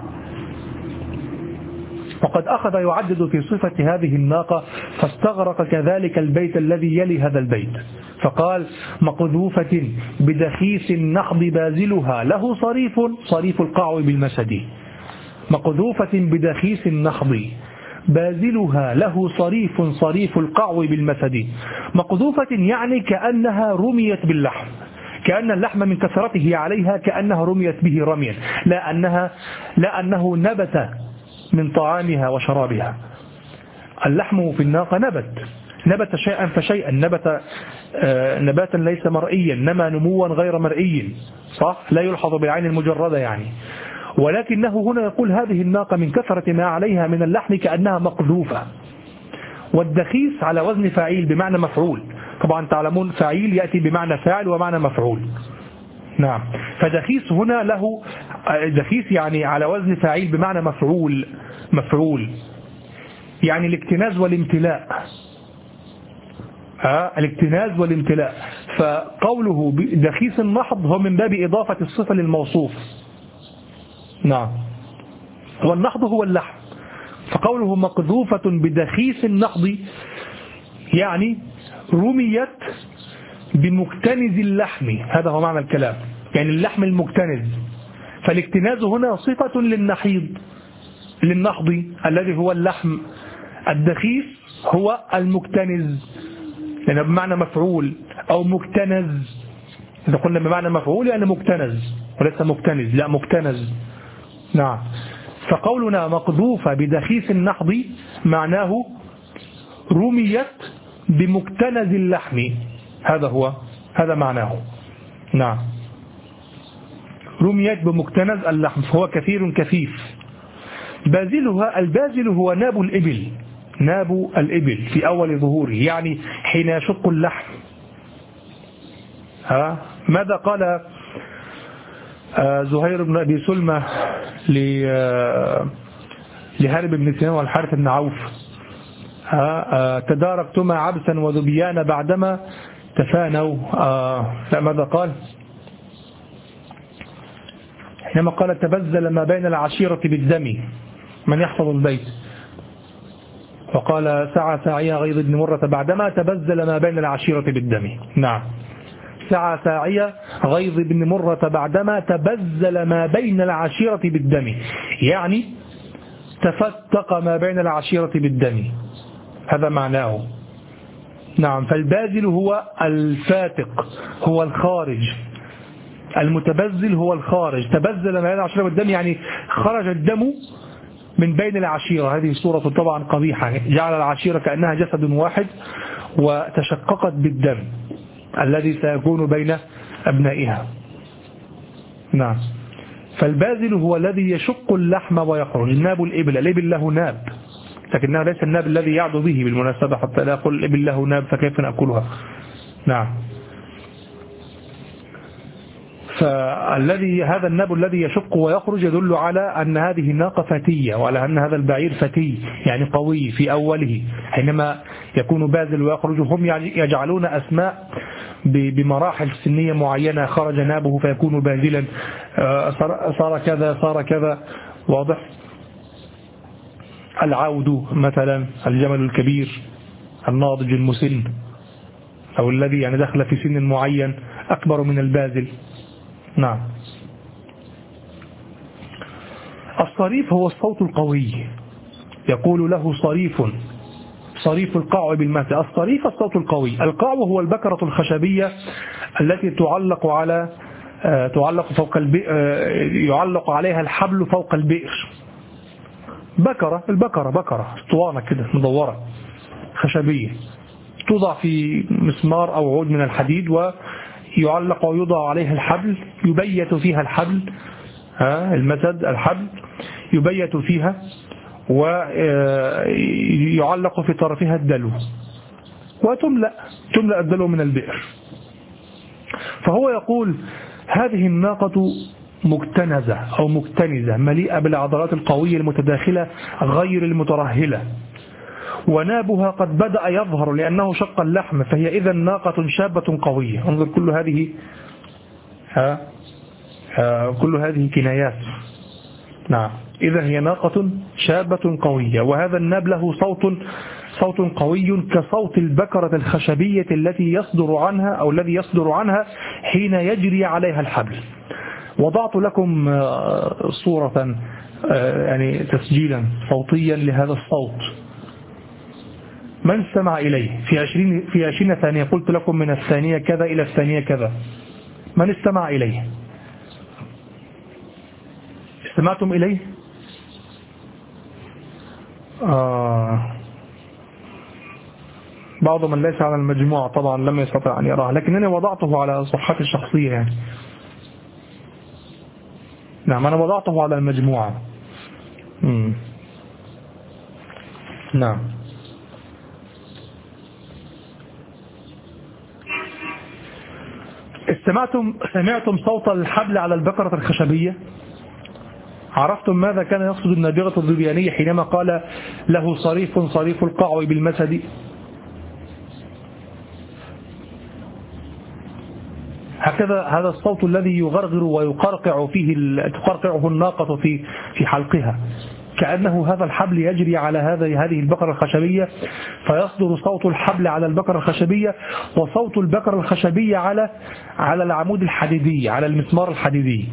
Speaker 1: وقد أخذ يعدد في صفة هذه الناقة فاستغرق كذلك البيت الذي يلي هذا البيت، فقال مقذوفة بدخيس النخض بازلها له صريف القعو بالمسد. مقذوفة بدخيس النخض بازلها له صريف القعو بالمسد. مقذوفة يعني كأنها رميت باللحم، كأن اللحم من كثرته عليها كأنها رميت به رميا، لا أنه نبت من طعامها وشرابها. اللحم في الناقة نبت شيئا فشيئا، نبت نباتا ليس مرئيا، نما نموا غير مرئي، صح؟ لا يلحظ بالعين المجردة يعني. ولكنه هنا يقول هذه الناقة من كثرة ما عليها من اللحم كأنها مقذوفة. والدخيس على وزن فاعيل بمعنى مفعول، طبعا تعلمون فاعيل يأتي بمعنى فاعل ومعنى مفعول. نعم، فدخيس هنا له دخيس يعني على وزن فاعيل بمعنى مفعول يعني الاكتناز والامتلاء. الاكتناز والامتلاء. فقوله دخيس النحض هو من باب إضافة الصفة للموصوف. نعم، والنحض هو اللحم، فقوله مقذوفة بدخيس النحض يعني رميت بمكتنز اللحم، هذا هو معنى الكلام، يعني اللحم المكتنز. فالاكتناز هنا صفة للنحض الذي هو اللحم، الدخيس هو المكتنز لأنه بمعنى مفعول أو مكتنز. إذا قلنا بمعنى مفعول يعني مكتنز وليس مكتنز، لا مكتنز. نعم، فقولنا مقذوفة بدخيس النحض معناه رميت بمكتنز اللحم، هذا معناه. نعم، رميت بمكتنز اللحم فهو كثير كثيف. بازلها، البازل هو ناب الإبل في أول ظهوره، يعني حين يشق اللحم. ماذا قال زهير بن أبي سلمة لهارب بن سنان والحارث بن عوف؟ تداركتما عبسا وذبيان بعدما تفانوا. ماذا قال حينما قال تبذل ما بين العشيرة بالدم؟ من يحفظ البيت؟ وقال سعى ساعي غيظ بن مرة بعدما تبذل ما بين العشيرة بالدم. نعم، سعى ساعي غيظ بن مرة بعدما تبذل ما بين العشيرة بالدم، يعني تفتق ما بين العشيرة بالدم، هذا معناه. نعم، فالبازل هو الفاتق، هو الخارج، المتبذل هو الخارج. تبذل ما بين العشيرة بالدم يعني خرج الدم من بين العشيرة. هذه صورة طبعا قبيحة، جعل العشيرة كأنها جسد واحد وتشققت بالدم الذي سيكون بين أبنائها. نعم. فالبازل هو الذي يشق اللحم ويخرج. ناب الإبل له ناب، لكنها ليس الناب الذي يعدو به بالمناسبة، حتى لا يقول الإبل له ناب فكيف نأكلها. نعم. فالذي هذا الناب الذي يشق ويخرج يدل على أن هذه الناقة فتية، وعلى أن هذا البعير فتي يعني قوي في أوله حينما يكون بازل ويخرج. هم يجعلون أسماء بمراحل سنية معينة، خرج نابه فيكون بازلا، صار كذا صار كذا. واضح؟ العود مثلا الجمل الكبير الناضج المسن، أو الذي يعني دخل في سن معين أكبر من البازل. نعم. الصريف هو الصوت القوي، يقول له صريف، صريف القاع بالمثل. الصريف الصوت القوي. القاع هو البكرة الخشبية التي تعلق فوق يعلق عليها الحبل فوق البئر. بكرة اسطوانة كده مدورة خشبية، توضع في مسمار أو عود من الحديد ويعلق ويوضع عليها الحبل، يبيت فيها الحبل، المسد الحبل يبيت فيها، ويعلق في طرفها الدلو، وتملأ الدلو من البئر. فهو يقول هذه الناقة مكتنزة أو مكتنزة، مليئة بالعضلات القوية المتداخلة غير المترهلة، ونابها قد بدأ يظهر لأنه شق اللحم، فهي إذا ناقة شابة قوية. انظر كل هذه كنايات. نعم. إذا هي ناقة شابة قوية، وهذا الناب له صوت قوي كصوت البكرة الخشبية التي الذي يصدر عنها حين يجري عليها الحبل. وضعت لكم صورة يعني تسجيلا صوتيا لهذا الصوت. من استمع إليه في 20 ثانية؟ قلت لكم من الثانية كذا إلى الثانية كذا. من استمع إليه؟ استمعتم إليه؟ بعض من ليس على المجموعة طبعا لم يستطع أن يراه، لكنني وضعته على صفحتي الشخصية يعني. نعم، أنا وضعته على المجموعة. نعم. سمعتم صوت الحبل على البكرة الخشبية؟ عرفتم ماذا كان يقصد النابغة الذبيانية حينما قال له صريف القاع بالمسد؟ هذا الصوت الذي يغرغر ويقرقع تقرقعه الناقة في حلقها، كأنه هذا الحبل يجري على هذه البقرة الخشبية، فيصدر صوت الحبل على البقرة الخشبية، وصوت البقرة الخشبية على العمود الحديدي، على المسمار الحديدي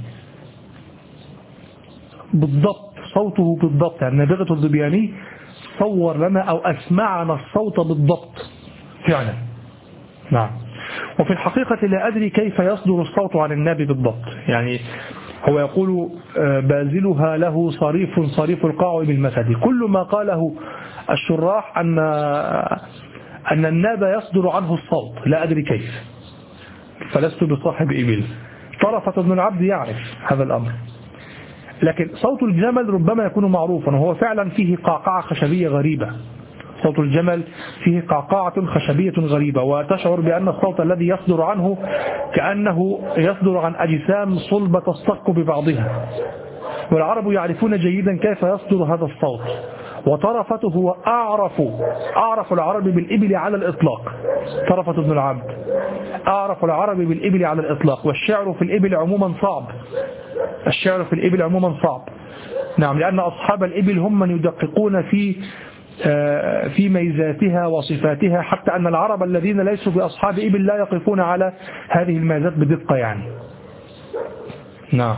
Speaker 1: بالضبط. صوته بالضبط. يعني النابغة الذبياني صور لنا أو أسمعنا الصوت بالضبط فعلا. نعم. وفي الحقيقة لا أدري كيف يصدر الصوت عن النابي بالضبط. يعني هو يقول بازلها له صريف القاع بالمسد. كل ما قاله الشراح أن الناب يصدر عنه الصوت، لا أدري كيف، فلست بصاحب إبل. طرفة بن العبد يعرف هذا الأمر. لكن صوت الجمل ربما يكون معروفا، وهو فعلا فيه قعقعة خشبية غريبة. صوت الجمل فيه قعقعة خشبية غريبة، وتشعر بأن الصوت الذي يصدر عنه كأنه يصدر عن أجسام صلبة تصطك ببعضها. والعرب يعرفون جيدا كيف يصدر هذا الصوت. وطرفته هو أعرف العرب بالإبل على الإطلاق. طرفة بن العبد أعرف العرب بالإبل على الإطلاق. والشعر في الإبل عموما صعب. نعم، لأن أصحاب الإبل هم من يدققون في ميزاتها وصفاتها، حتى أن العرب الذين ليسوا بأصحاب إبل لا يقفون على هذه الميزات بدقة يعني. نعم.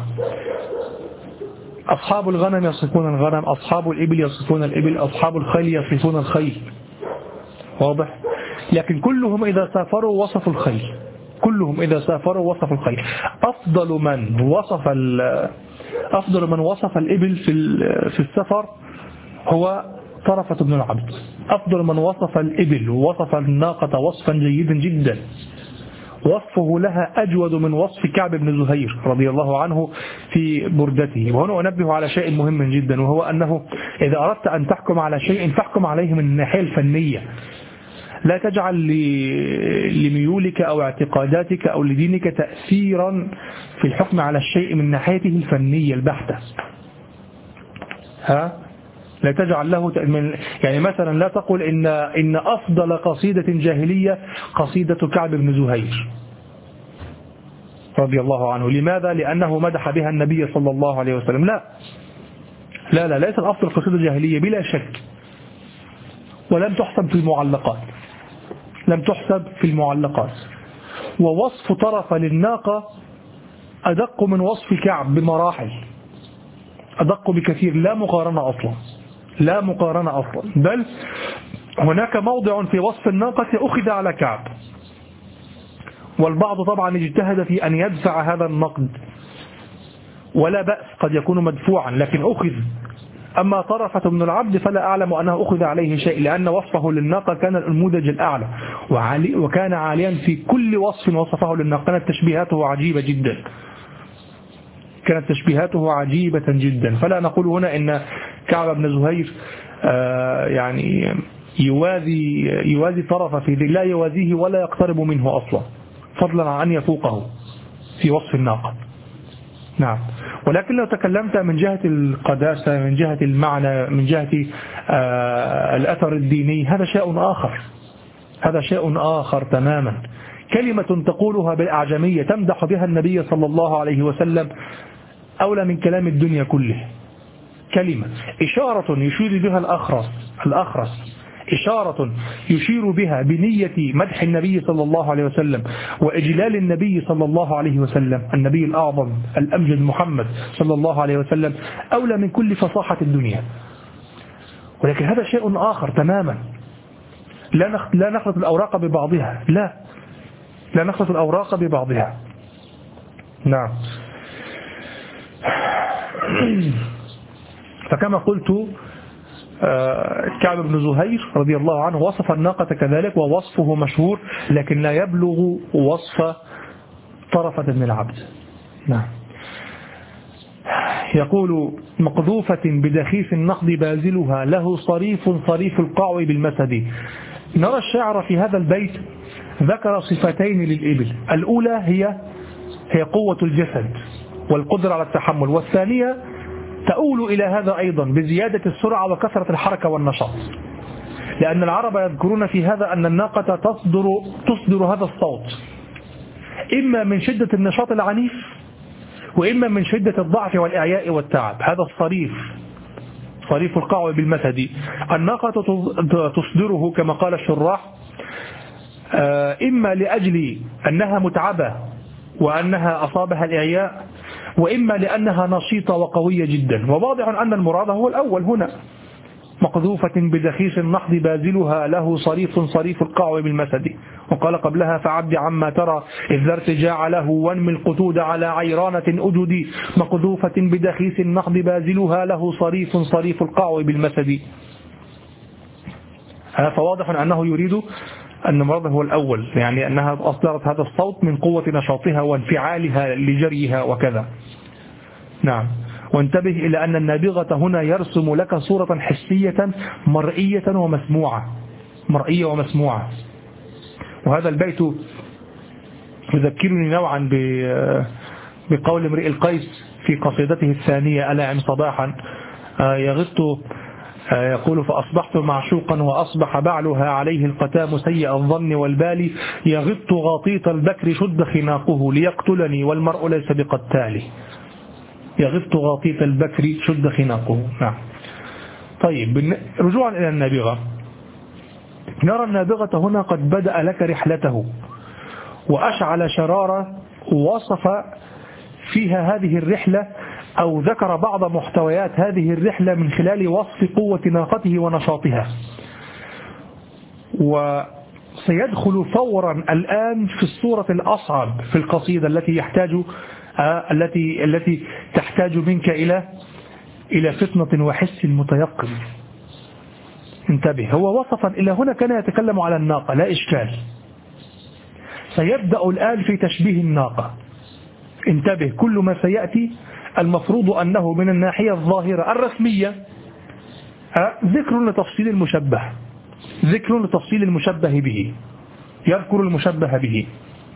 Speaker 1: أصحاب الغنم يصفون الغنم، أصحاب الإبل يصفون الإبل، أصحاب الخيل يصفون الخيل. واضح؟ لكن كلهم إذا سافروا وصفوا الخيل. أفضل من وصف الإبل في السفر هو طرفة بن العبد، أفضل من وصف الإبل ووصف الناقة وصفا جيدا جدا، وصفه لها أجود من وصف كعب بن زهير رضي الله عنه في بردته. وهنا أنبه على شيء مهم جدا، وهو أنه إذا أردت أن تحكم على شيء فاحكم عليه من الناحية الفنية، لا تجعل لميولك أو اعتقاداتك أو لدينك تأثيرا في الحكم على الشيء من ناحيته الفنية البحتة. لا تجعل له يعني مثلا لا تقل إن أفضل قصيدة جاهلية قصيدة كعب بن زهير رضي الله عنه. لماذا؟ لأنه مدح بها النبي صلى الله عليه وسلم. لا ليس الأفضل قصيدة جاهلية بلا شك، ولم تحسب في المعلقات، لم تحسب في المعلقات. ووصف طرف للناقة أدق من وصف كعب بمراحل، أدق بكثير، لا مقارنة أصلا، لا مقارنة أصلا. بل هناك موضع في وصف الناقة أخذ على كعب، والبعض طبعا اجتهد في أن يدفع هذا النقد، ولا بأس، قد يكون مدفوعا لكن أخذ. أما طرفة بن العبد فلا أعلم أنه أخذ عليه شيء، لأن وصفه للناقة كان النموذج الأعلى، وكان عاليا في كل وصف وصفه للناقة. كانت تشبيهاته عجيبة جدا، كانت تشبيهاته عجيبة جدا. فلا نقول هنا إن كعب بن زهير يعني يوازي طرف في ذي، لا يوازيه ولا يقترب منه أصلا، فضلا عن أن يفوقه في وصف الناقة. نعم. ولكن لو تكلمت من جهة القداسة، من جهة المعنى، من جهة الأثر الديني، هذا شيء آخر، هذا شيء آخر تماما. كلمة تقولها بالأعجمية تمدح بها النبي صلى الله عليه وسلم أولى من كلام الدنيا كله. كلمة، إشارة يشير بها الأخرس، إشارة يشير بها بنية مدح النبي صلى الله عليه وسلم وإجلال النبي صلى الله عليه وسلم، النبي الأعظم الأمجد محمد صلى الله عليه وسلم، أولى من كل فصاحة الدنيا. ولكن هذا شيء آخر تماما. لا نخلط الأوراق ببعضها، لا نخلط الأوراق ببعضها. نعم. فكما قلت كعب بن زهير رضي الله عنه وصف الناقة كذلك، ووصفه مشهور، لكن لا يبلغ وصف طرفة بن العبد. نعم. يقول: مقذوفة بدخيف النخض بازلها له صريف القعو بالمسد. نرى الشاعر في هذا البيت ذكر صفتين للإبل، الأولى هي قوة الجسد والقدرة على التحمل، والثانية تؤول إلى هذا أيضا بزيادة السرعة وكثرة الحركة والنشاط. لأن العرب يذكرون في هذا أن الناقة تصدر هذا الصوت إما من شدة النشاط العنيف، وإما من شدة الضعف والإعياء والتعب. هذا صريف القعو بالمسد. الناقة تصدره كما قال الشراح إما لأجل أنها متعبة وأنها أصابها الإعياء، وإما لأنها نشيطة وقوية جدا. وواضح أن المراد هو الأول هنا. مقذوفة بدخيش النحض بازلها له صريف القعو بالمسد. وقال قبلها: فعبد عما ترى إذ ذا ارتجاع له وانمي القتود على عيرانة أجدي. مقذوفة بدخيش النحض بازلها له صريف القعو بالمسد. فواضح أنه يريد أن المراد هو الأول، يعني أنها أصدرت هذا الصوت من قوة نشاطها وانفعالها لجريها وكذا. نعم. وانتبه إلى أن النابغة هنا يرسم لك صورة حسية مرئية ومسموعة. وهذا البيت يذكرني نوعا بقول امرئ القيس في قصيدته الثانية: ألاعم صباحا يغط، يقول: فأصبحت معشوقا وأصبح بعلها عليه القتام سيء الظن والبال، يغط غاطيط البكر شد خناقه ليقتلني والمرء ليس بقتال. يغط غاطيط البكر شد خناقه. نعم. طيب، رجوعا إلى النابغة، نرى النابغة هنا قد بدأ لك رحلته وأشعل شرارة، وصف فيها هذه الرحلة أو ذكر بعض محتويات هذه الرحلة من خلال وصف قوة ناقته ونشاطها. وسيدخل فورا الآن في الصورة الأصعب في القصيدة التي تحتاج منك إلى فطنة وحس متيقظ. انتبه، هو وصفا إلى هنا كان يتكلم على الناقة لا إشكال. سيبدأ الآن في تشبيه الناقة. انتبه، كل ما سيأتي المفروض أنه من الناحية الظاهرة الرسمية ذكر لتفصيل المشبه، ذكر لتفصيل المشبه به، يذكر المشبه به.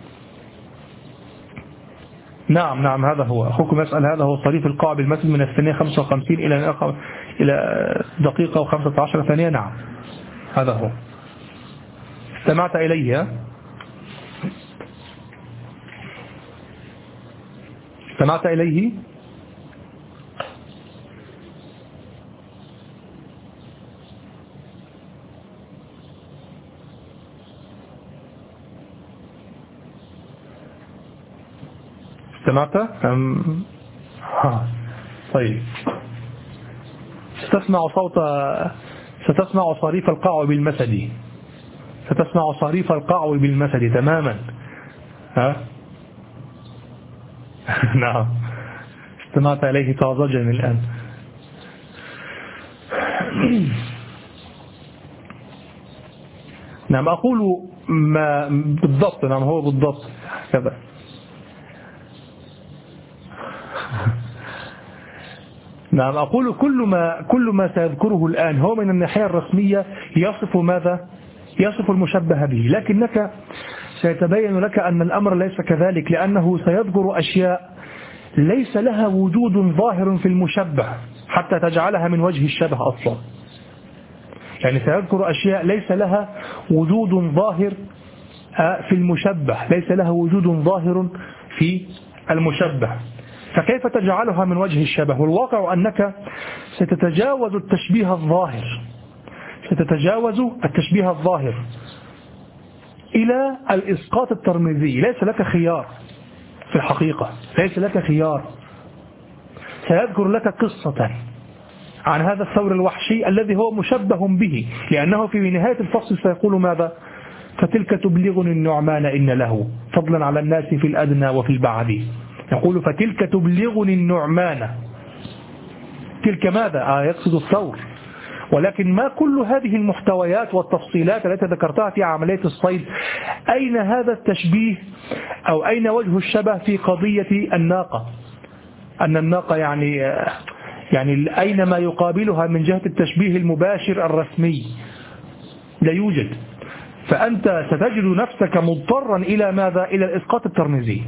Speaker 1: نعم هذا هو أخوكم يسأل، هذا هو صريف القاع بالمثل من الثانية 55 إلى دقيقة و15 ثانية. نعم هذا هو. استمعت إليه؟ استمعت إليه؟ استمعت؟ طيب، ستسمع صريف القاع بالمسد، ستسمع صريف القاع بالمسد تماما. نعم استمعت إليه طازجا الآن. نعم أقول ما بالضبط. نعم هو بالضبط كذا. نعم أقول كل ما سيذكره الآن هو من الناحية الرسمية يصف ماذا؟ يصف المشبه به، لكنك سيتبين لك أن الأمر ليس كذلك، لأنه سيذكر أشياء ليس لها وجود ظاهر في المشبه حتى تجعلها من وجه الشبه أصلا. يعني سيذكر أشياء ليس لها وجود ظاهر في المشبه، ليس لها وجود ظاهر في المشبه، فكيف تجعلها من وجه الشبه؟ والواقع أنك ستتجاوز التشبيه الظاهر، ستتجاوز التشبيه الظاهر إلى الإسقاط الترميزي. ليس لك خيار في الحقيقة، ليس لك خيار. سيذكر لك قصة عن هذا الثور الوحشي الذي هو مشبه به، لأنه في نهاية الفصل سيقول ماذا؟ فتلك تبلغني النعمان إن له فضلا على الناس في الأدنى وفي البعد. يقول فتلك تبلغني النعمان، تلك ماذا؟ يقصد الثور. ولكن ما كل هذه المحتويات والتفصيلات التي ذكرتها في عملية الصيد؟ أين هذا التشبيه أو أين وجه الشبه في قضية الناقة؟ أن الناقة يعني أين ما يقابلها من جهة التشبيه المباشر الرسمي؟ لا يوجد. فأنت ستجد نفسك مضطرا إلى ماذا؟ إلى الإسقاط الترميزي.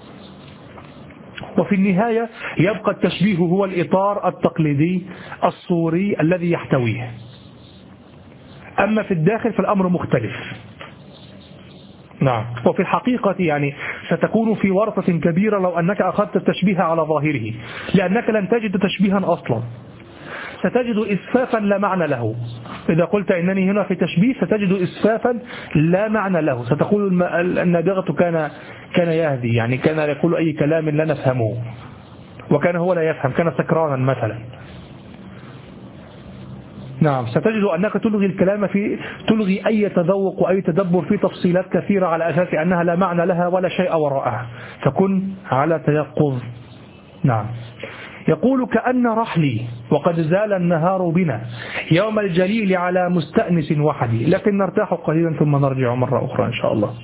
Speaker 1: وفي النهاية يبقى التشبيه هو الإطار التقليدي الصوري الذي يحتويه. أما في الداخل فالأمر مختلف. نعم. وفي الحقيقة يعني ستكون في ورطة كبيرة لو أنك أخذت التشبيه على ظاهره، لأنك لن تجد تشبيها أصلا، ستجد إسفافا لا معنى له. إذا قلت إنني هنا في تشبيه ستجد إسفافا لا معنى له. ستقول النابغة كان يهدي، يعني كان يقول أي كلام لا نفهمه، وكان هو لا يفهم، كان سكرانا مثلا. نعم. ستجد أنك تلغي الكلام تلغي أي تذوق وأي تدبر في تفصيلات كثيرة على أساس أنها لا معنى لها ولا شيء وراءها، فكن على تيقظ. نعم. يقول كأن رحلي وقد زال النهار بنا يوم الجليل على مستأنس وحدي، لكن نرتاح قليلا ثم نرجع مرة أخرى إن شاء الله.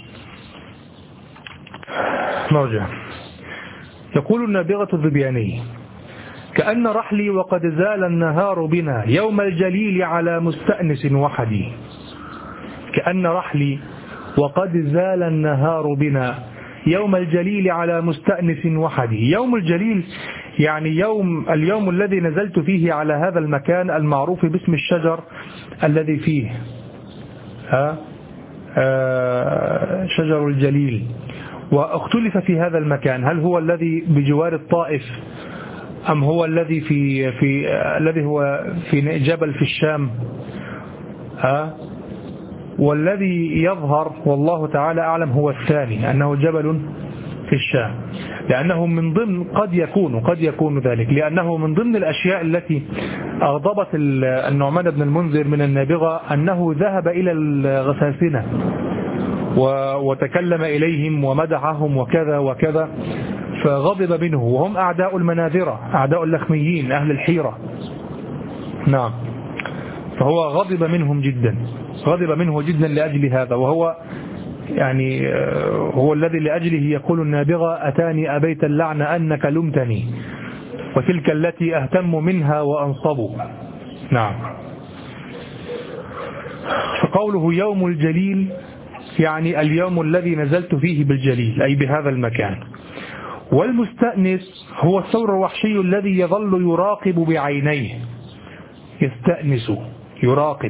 Speaker 1: نرجع. يقول النابغة الذبياني كأن رحلي وقد زال النهار بنا يوم الجليل على مستأنس وحدي. كأن رحلي وقد زال النهار بنا يوم الجليل على مستأنس وحدي. يوم الجليل يعني اليوم الذي نزلت فيه على هذا المكان المعروف باسم الشجر الذي فيه شجر الجليل. واختلف في هذا المكان، هل هو الذي بجوار الطائف أم هو الذي الذي هو في جبل في الشام؟ والذي يظهر والله تعالى أعلم هو الثاني، أنه جبل في الشام، لأنه من ضمن قد يكون ذلك، لأنه من ضمن الأشياء التي أغضبت النعمان بن المنذر من النابغة أنه ذهب إلى الغساسنة وتكلم إليهم ومدحهم وكذا وكذا، فغضب منه، وهم أعداء المناذرة، أعداء اللخميين، أهل الحيرة. نعم. فهو غضب منهم جدا، غضب منه جدا لأجل هذا، وهو يعني هو الذي لأجله يقول النابغة أتاني أبيت اللعن أنك لمتني وتلك التي أهتم منها وأنصب. نعم. فقوله يوم الجليل يعني اليوم الذي نزلت فيه بالجليل أي بهذا المكان. والمستأنس هو الثور الوحشي الذي يظل يراقب بعينيه، يستأنس يراقب،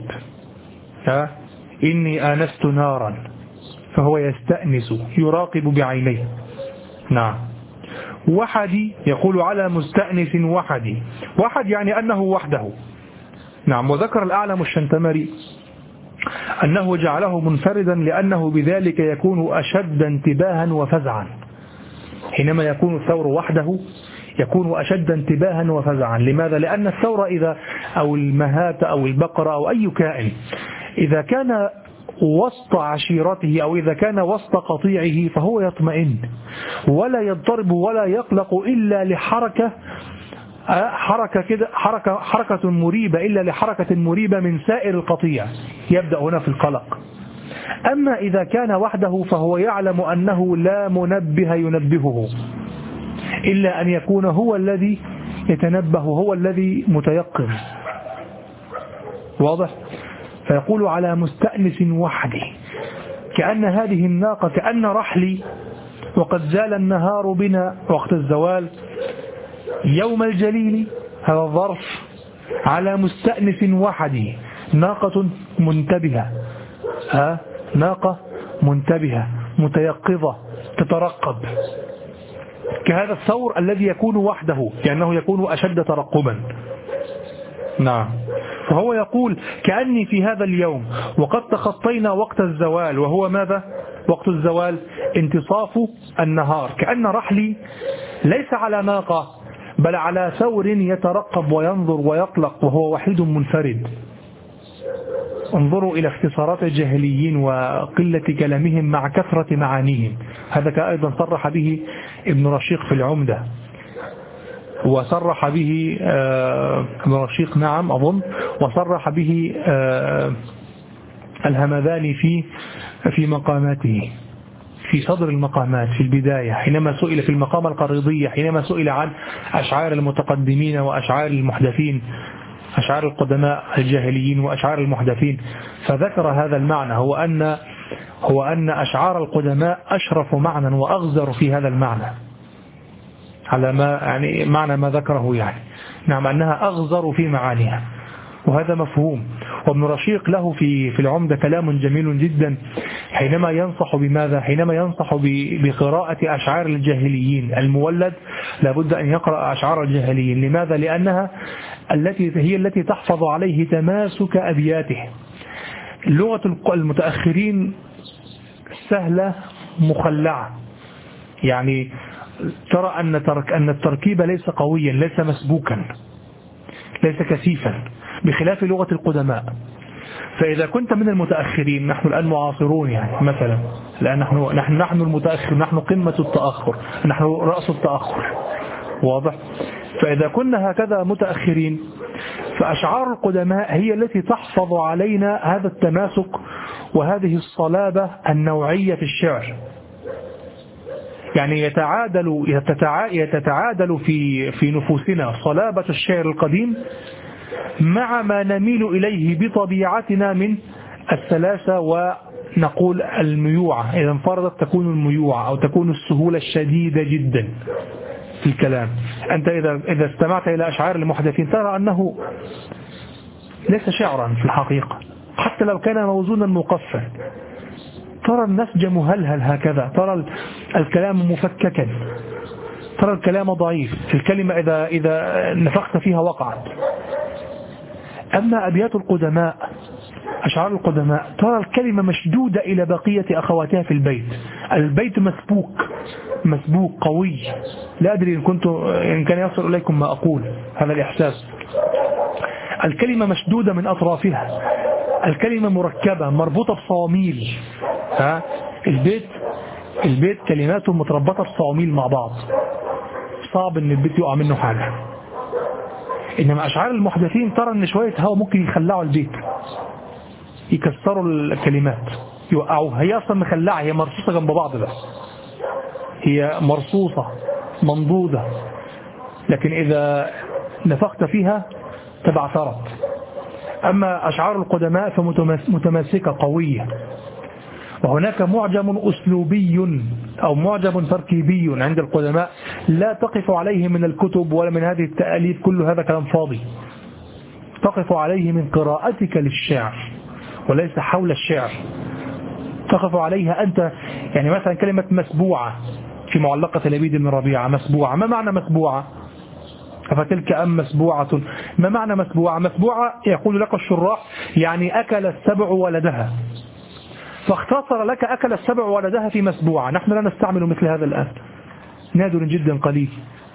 Speaker 1: إني آنست نارا، فهو يستأنس يراقب بعينيه. نعم. وحدي يقول على مستأنس وحدي، وحد يعني أنه وحده. نعم. وذكر الأعلم الشنتمري أنه جعله منفردا لأنه بذلك يكون أشد انتباها وفزعا. حينما يكون الثور وحده يكون أشد انتباها وفزعا. لماذا؟ لأن الثور إذا أو المهات أو البقرة أو أي كائن إذا كان وسط عشيرته أو إذا كان وسط قطيعه فهو يطمئن ولا يضطرب ولا يقلق إلا لحركة حركة مريبة، إلا لحركة مريبة من سائر القطيع، يبدأ هنا في القلق. أما إذا كان وحده فهو يعلم أنه لا منبه ينبهه إلا أن يكون هو الذي يتنبه، هو الذي متيقظ. واضح؟ فيقول على مستأنس وحدي، كأن هذه الناقة كأن رحلي وقد زال النهار بنا وقت الزوال يوم الجليل، هذا الظرف على مستأنس وحدي، ناقة منتبهة، ناقة منتبهة متيقظة تترقب، كهذا الثور الذي يكون وحده لأنه يكون أشد ترقبا. نعم. فهو يقول كأني في هذا اليوم وقد تخطينا وقت الزوال، وهو ماذا؟ وقت الزوال انتصاف النهار، كأن رحلي ليس على ناقة بل على ثور يترقب وينظر ويقلق وهو وحيد منفرد. انظروا إلى اختصارات الجاهليين وقلة كلامهم مع كثرة معانيهم. هذا أيضا صرح به ابن رشيق في العمدة، وصرح به ابن رشيق نعم أظن، وصرح به الهمذاني في مقاماته في صدر المقامات في البداية، حينما سئل في المقامة القريضية، حينما سئل عن أشعار المتقدمين وأشعار المحدثين، أشعار القدماء الجاهليين وأشعار المحدثين، فذكر هذا المعنى، هو أن أشعار القدماء أشرف معنى وأغزر في هذا المعنى، على ما يعني معنى ما ذكره يعني. نعم، أنها أغزر في معانيها، وهذا مفهوم. وابن رشيق له في العمدة كلام جميل جدا حينما ينصح بماذا؟ حينما ينصح بقراءة أشعار الجاهليين. المولد لابد أن يقرأ أشعار الجاهليين. لماذا؟ لأنها هي التي تحفظ عليه تماسك أبياته. لغة المتأخرين سهلة مخلعة، يعني ترى أن التركيب ليس قويا، ليس مسبوكا، ليس كثيفا، بخلاف لغة القدماء. فإذا كنت من المتأخرين، نحن الآن معاصرون يعني مثلا، لأن نحن المتأخر، نحن قمة التأخر، نحن رأس التأخر. واضح؟ فإذا كنا هكذا متأخرين فأشعار القدماء هي التي تحفظ علينا هذا التماسك وهذه الصلابة النوعية في الشعر، يعني يتعادل في نفوسنا صلابة الشعر القديم مع ما نميل إليه بطبيعتنا من السلاسة ونقول الميوعة. إذا انفردت تكون الميوعة أو تكون السهولة الشديدة جدا في الكلام. أنت إذا استمعت إلى أشعار المحدثين ترى أنه ليس شعرا في الحقيقة، حتى لو كان موزونا مقفا، ترى النسج مهلهل هكذا، ترى الكلام مفككا، ترى الكلام ضعيف، الكلمة إذا نفخت فيها وقعت. أما أبيات القدماء، أشعار القدماء، ترى الكلمة مشدودة إلى بقية أخواتها في البيت مسبوك قوي. لا أدري إن كان يصل إليكم ما أقول، هذا الإحساس. الكلمة مشدودة من أطرافها، الكلمة مركبة مربوطة بصواميل. البيت كلماته متربطة بصواميل مع بعض، صعب ان البيت يقع منه حاجة. إنما أشعار المحدثين ترى أن شوية هوا ممكن يخلعوا البيت، يكسروا الكلمات، يوقعوها. هي أصلا مخلعة، هي مرصوصة جنب بعض، بس هي مرصوصة منضودة، لكن إذا نفخت فيها تبعثرت. أما أشعار القدماء فمتماسكة قوية. وهناك معجم أسلوبي أو معجم تركيبي عند القدماء لا تقف عليه من الكتب ولا من هذه التأليف، كل هذا كلام فاضي. تقف عليه من قراءتك للشعر وليس حول الشعر، تقف عليها أنت. يعني مثلا كلمة مسبوعة في معلقة لبيد بن ربيعة، مسبوعة، ما معنى مسبوعة؟ أفتلك أم مسبوعة؟ ما معنى مسبوعة؟ مسبوعة يقول لك الشراح يعني أكل السبع ولدها، فاختصر لك أكل السبع ولدها في مسبوعة. نحن لا نستعمل مثل هذا الآن، نادر جدا قليل،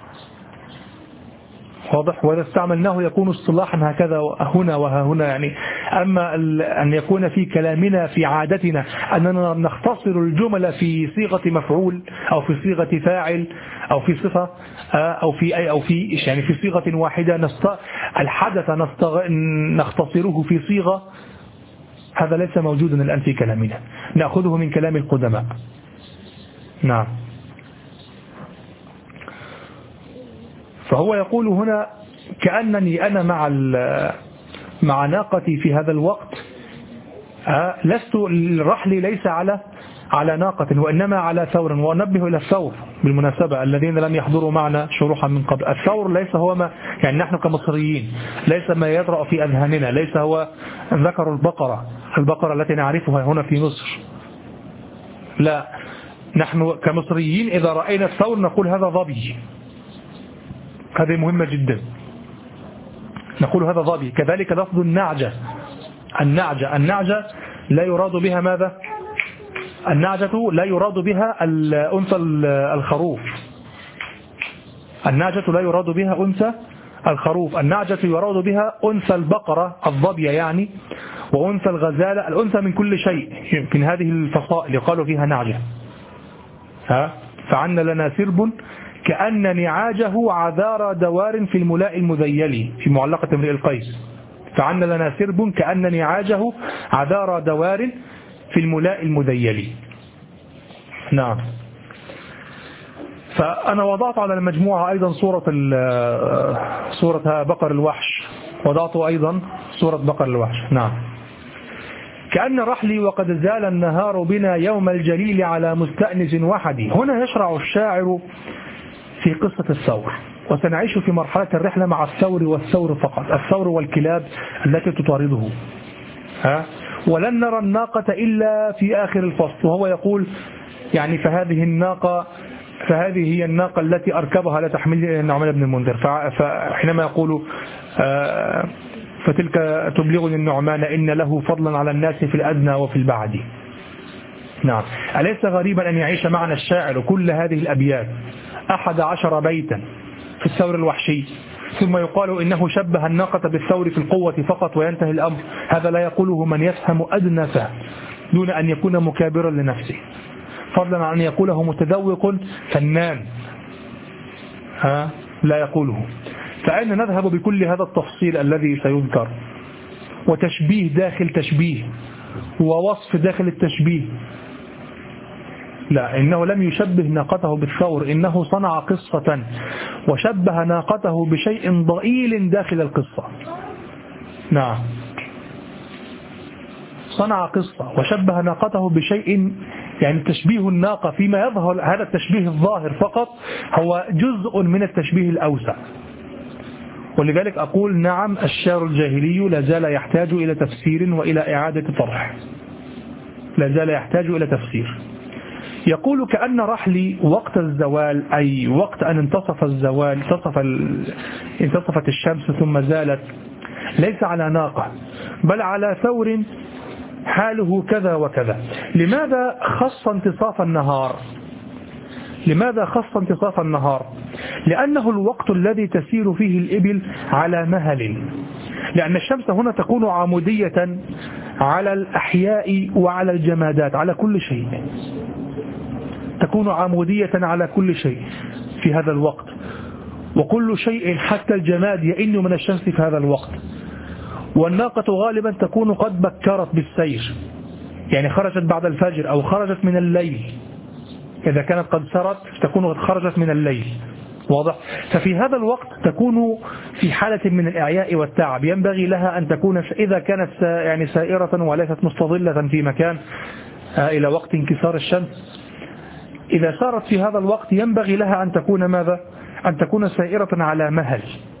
Speaker 1: واضح؟ وإذا استعملناه يكون اصطلاحا هكذا هنا وها هنا. يعني أما أن يكون في كلامنا في عادتنا أننا نختصر الجمل في صيغة مفعول أو في صيغة فاعل أو في صفة أو في يعني في صيغة واحدة، الحدث نختصره في صيغة، هذا ليس موجودا الآن في كلامنا، نأخذه من كلام القدماء. نعم. فهو يقول هنا كأنني أنا مع ناقتي في هذا الوقت، لست رحلي ليس على ناقة وإنما على ثور. وأنبه إلى الثور بالمناسبة الذين لم يحضروا معنا شروحا من قبل. الثور ليس هو ما يعني نحن كمصريين ليس ما يطرأ في أذهاننا، ليس هو ذكر البقرة التي نعرفها هنا في مصر، لا، نحن كمصريين إذا رأينا الثور نقول هذا ظبي، هذه مهمة جدا، نقول هذا ظبي. كذلك لفظ النعجة، النعجة لا يراد بها ماذا؟ النعجة لا يراد بها أنثى الخروف، النعجة لا يراد بها أنثى الخروف، النعجة يراد بها أنثى البقرة الظبية يعني، وأنثى الغزالة، الأنثى من كل شيء. يمكن هذه الفصائل يقال فيها نعجة. فعنا لنا سرب كأن نعاجه عذار دوار في الملاء المذيل، في معلقة امرئ القيس. فعنا لنا سرب كأن نعاجه عذار دوار في الملاء المذيل. نعم. فأنا وضعت على المجموعة أيضا صورة بقر الوحش، وضعت أيضا صورة بقر الوحش. نعم. كأن رحلي وقد زال النهار بنا يوم الجليل على مستأنس وحدي. هنا يشرع الشاعر في قصة الثور، وسنعيش في مرحلة الرحلة مع الثور والثور فقط، الثور والكلاب التي تطارده، ولن نرى الناقة إلا في آخر الفصل. وهو يقول يعني فهذه هي الناقة التي أركبها لا تحمل النعمان بن المنذر. فحينما يقول فتلك تبلغني النعمان إن له فضلا على الناس في الأدنى وفي البعد. نعم. أليس غريبا أن يعيش معنا الشاعر كل هذه الأبيات 11 بيتا في الثور الوحشي، ثم يقال إنه شبه الناقة بالثور في القوة فقط وينتهي الأمر؟ هذا لا يقوله من يفهم أدنى فهم دون أن يكون مكابرا لنفسه، فضلا عن أن يقوله متذوق فنان لا يقوله. فأين نذهب بكل هذا التفصيل الذي سيذكر، وتشبيه داخل تشبيه، ووصف داخل التشبيه؟ لا، إنه لم يشبه ناقته بالثور، إنه صنع قصة وشبه ناقته بشيء ضئيل داخل القصة. نعم، صنع قصة وشبه ناقته بشيء، يعني تشبيه الناقة فيما يظهر هذا التشبيه الظاهر فقط هو جزء من التشبيه الأوسع. ولذلك أقول نعم، الشعر الجاهلي لا زال يحتاج إلى تفسير وإلى إعادة طرح، لا زال يحتاج إلى تفسير. يقول كأن رحلي وقت الزوال، أي وقت أن انتصف الزوال، انتصفت الشمس ثم زالت، ليس على ناقة بل على ثور حاله كذا وكذا. لماذا خص انتصاف النهار؟ لماذا خص انتصاف النهار؟ لأنه الوقت الذي تسير فيه الإبل على مهل، لأن الشمس هنا تكون عمودية على الأحياء وعلى الجمادات، على كل شيء، تكون عمودية على كل شيء في هذا الوقت. وكل شيء حتى الجماد يئن من الشمس في هذا الوقت. والناقة غالبا تكون قد بكرت بالسير، يعني خرجت بعد الفجر أو خرجت من الليل. إذا كانت قد سرت تكون قد خرجت من الليل، واضح؟ ففي هذا الوقت تكون في حالة من الإعياء والتعب، ينبغي لها أن تكون إذا كانت يعني سائرة وليست مستظلة في مكان إلى وقت انكسار الشمس، إذا سارت في هذا الوقت ينبغي لها أن تكون ماذا؟ أن تكون سائرة على مهل.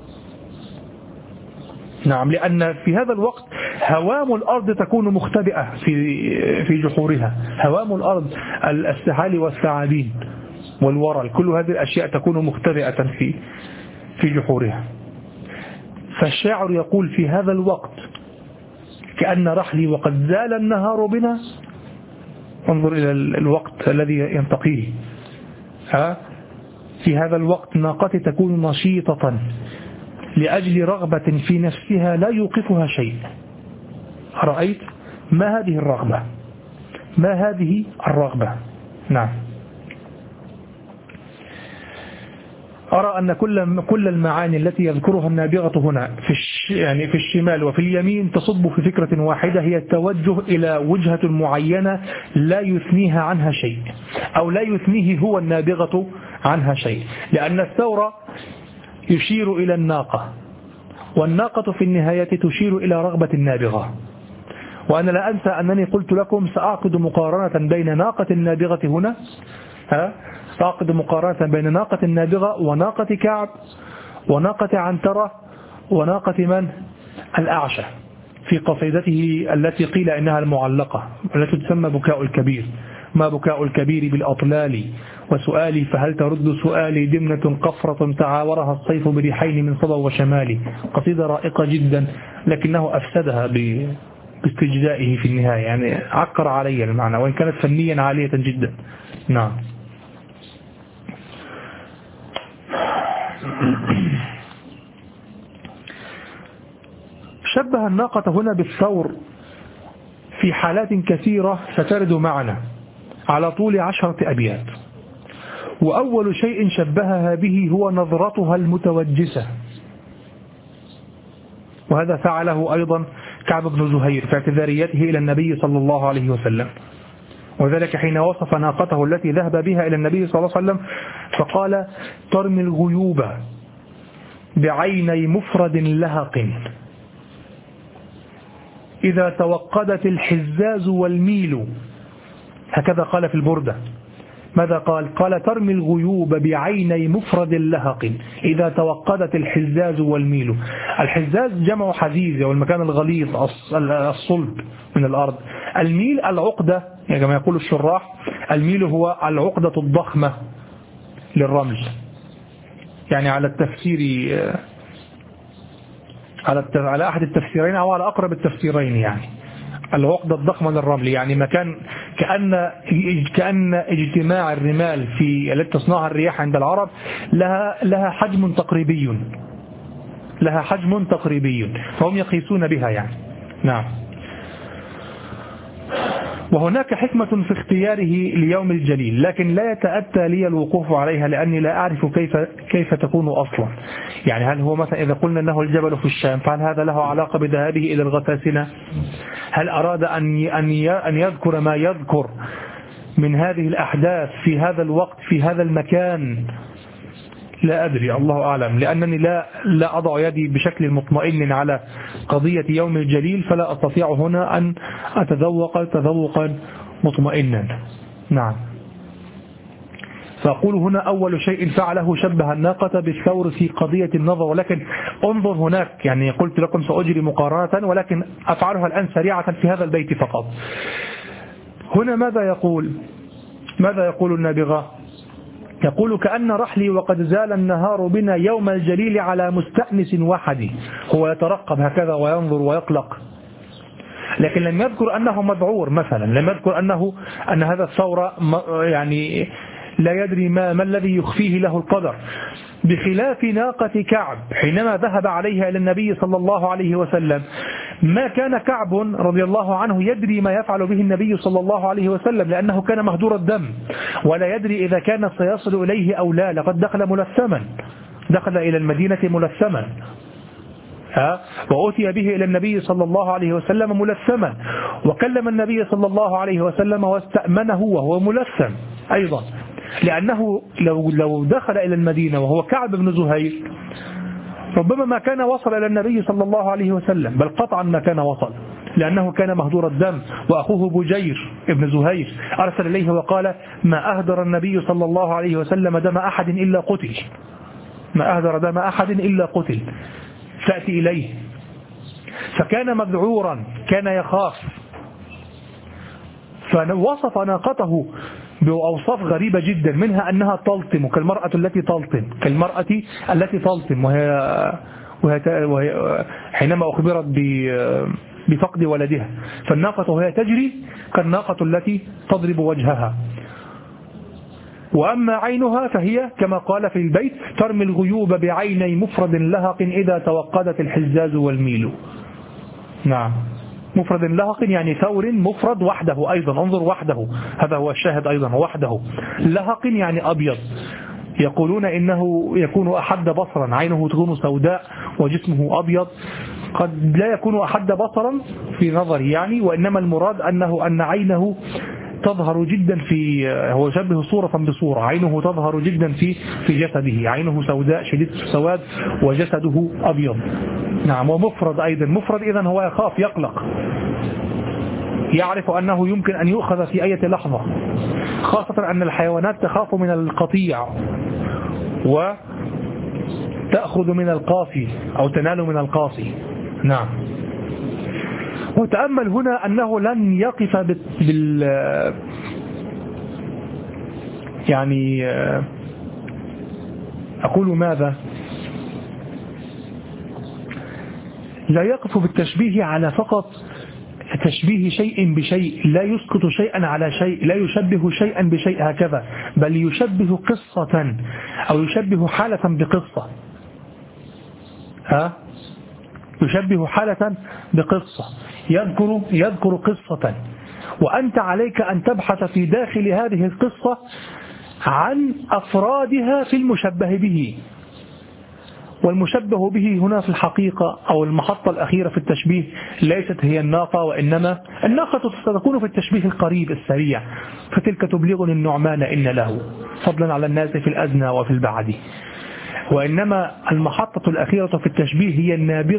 Speaker 1: نعم، لأن في هذا الوقت هوام الأرض تكون مختبئة في جحورها، هوام الأرض، السحال والثعابين والورل، كل هذه الأشياء تكون مختبئة في جحورها. فالشاعر يقول في هذا الوقت كأن رحلي وقد زال النهار بنا. انظر إلى الوقت الذي ينتقيه. في هذا الوقت ناقتي تكون نشيطة لأجل رغبة في نفسها لا يوقفها شيء. رأيت؟ ما هذه الرغبة؟ ما هذه الرغبة؟ نعم. أرى أن كل المعاني التي يذكرها النابغة هنا يعني في الشمال وفي اليمين تصب في فكرة واحدة، هي التوجه إلى وجهة معينة لا يثنيها عنها شيء، أو لا يثنيه هو النابغة عنها شيء، لأن الثور يشير إلى الناقة، والناقة في النهاية تشير إلى رغبة النابغة. وأنا لا أنسى أنني قلت لكم سأعقد مقارنة بين ناقة النابغة هنا، سأعقد مقارنة بين ناقة النابغة وناقة كعب وناقة عنترة وناقة من؟ الأعشى، في قصيدته التي قيل إنها المعلقة التي تسمى بكاء الكبير. ما بكاء الكبير بالأطلال وسؤالي فهل ترد سؤالي دمنة قفرة تعاورها الصيف بريحين من صبا وشمالي. قصيدة رائقة جدا، لكنه أفسدها باستجدائه في النهاية، يعني عكر علي المعنى، وإن كانت فنيا عالية جدا. نعم. شبه الناقة هنا بالثور في حالات كثيرة سترد معنا على طول 10 أبيات. وأول شيء شبهها به هو نظرتها المتوجسة، وهذا فعله أيضا كعب بن زهير في اعتذاريته إلى النبي صلى الله عليه وسلم، وذلك حين وصف ناقته التي ذهب بها إلى النبي صلى الله عليه وسلم فقال ترمي الغيوب بعيني مفرد لهق إذا توقدت الحزاز والميل. هكذا قال في البردة. ماذا قال؟ قال ترمي الغيوب بعيني مفرد لهق إذا توقدت الحزاز والميل. الحزاز جمع حزيز، والمكان الغليظ الصلب من الأرض. الميل العقدة، يعني كما يقول الشراح، الميل هو العقدة الضخمة للرمل، يعني على التفسير على أحد التفسيرين أو على أقرب التفسيرين، يعني العقدة الضخمة للرمل، يعني مكان كأن اجتماع الرمال في التي تصنعها الرياح عند العرب لها حجم تقريبي، لها حجم تقريبي، فهم يقيسون بها يعني. نعم. وهناك حكمة في اختياره ليوم الجليل، لكن لا يتأتى لي الوقوف عليها لأني لا أعرف كيف تكون أصلا. يعني هل هو مثلا إذا قلنا أنه الجبل في الشام، فهل هذا له علاقة بذهابه إلى الغساسنة؟ هل أراد أن يذكر ما يذكر من هذه الأحداث في هذا الوقت في هذا المكان؟ لا أدري، الله أعلم، لأنني لا أضع يدي بشكل مطمئن على قضية يوم الجليل، فلا أستطيع هنا أن أتذوق تذوقا مطمئنا. نعم. فأقول هنا أول شيء فعله شبه الناقة بالثور في قضية النظر، ولكن انظر هناك، يعني قلت لكم سأجري مقارنة ولكن أفعلها الآن سريعة في هذا البيت فقط. هنا ماذا يقول النابغة؟ يقول كأن رحلي وقد زال النهار بنا يوم الجليل على مستأنس وحدي. هو يترقب هكذا وينظر ويقلق، لكن لم يذكر أنه مذعور مثلا، لم يذكر أن هذا الثور يعني لا يدري ما الذي يخفيه له القدر، بخلاف ناقة كعب حينما ذهب عليها إلى النبي صلى الله عليه وسلم. ما كان كعب رضي الله عنه يدري ما يفعل به النبي صلى الله عليه وسلم، لأنه كان مهدور الدم ولا يدري إذا كان سيصل إليه أو لا، لقد دخل ملثما دخل إلى المدينة ملثما، وأتي به إلى النبي صلى الله عليه وسلم ملثما، وكلم النبي صلى الله عليه وسلم واستأمنه وهو ملثم أيضا، لأنه لو دخل إلى المدينة وهو كعب بن زهير ربما ما كان وصل إلى النبي صلى الله عليه وسلم، بل قطعا ما كان وصل، لأنه كان مهدور الدم، وأخوه بجير ابن زهير أرسل إليه وقال: ما أهدر النبي صلى الله عليه وسلم دم أحد إلا قتل، ما أهدر دم أحد إلا قتل، فأتي إليه. فكان مذعورا، كان يخاف، فوصف ناقته بأوصاف غريبة جدا، منها أنها تلطم كالمرأة التي تلطم، وهي حينما أخبرت بفقد ولدها، فالناقة وهي تجري كالناقة التي تضرب وجهها. وأما عينها فهي كما قال في البيت: ترمي الغيوب بعيني مفرد لهق إذا توقدت الحزاز والميل. نعم، مفرد لهق يعني ثور مفرد وحده، أيضا انظر وحده، هذا هو الشاهد أيضا، وحده. لهق يعني أبيض، يقولون إنه يكون أحد بصرا، عينه تكون سوداء وجسمه أبيض، قد لا يكون أحد بصرا في نظري يعني، وإنما المراد أن عينه تظهر جدا هو يشبه صورة بصورة، عينه تظهر جدا في جسده، عينه سوداء شديد السواد وجسده أبيض. نعم، ومفرد أيضا، مفرد إذن هو يخاف يقلق، يعرف أنه يمكن أن يؤخذ في أي لحظة، خاصة أن الحيوانات تخاف من القطيع وتأخذ من القاصي أو تنال من القاصي. نعم. وتأمل هنا أنه لن يقف يعني أقول ماذا؟ لا يقف بالتشبيه على فقط تشبيه شيء بشيء، لا يسقط شيئا على شيء، لا يشبه شيئا بشيء هكذا، بل يشبه قصة أو يشبه حالة بقصة، يشبه حالة بقصة، يذكر قصة، وأنت عليك أن تبحث في داخل هذه القصة عن أفرادها في المشبه به. والمشبه به هنا في الحقيقة أو المحطة الأخيرة في التشبيه ليست هي الناقة، وإنما الناقة ستكون في التشبيه القريب السريع، فتلك تبلغني النعمان إن له فضلا على الناس في الأدنى وفي البعد. وإنما المحطة الأخيرة في التشبيه هي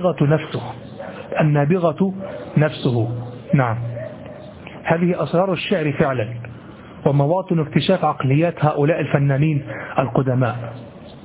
Speaker 1: النابغة نفسه. نعم، هذه أسرار الشعر فعلا، ومواطن اكتشاف عقليات هؤلاء الفنانين القدماء.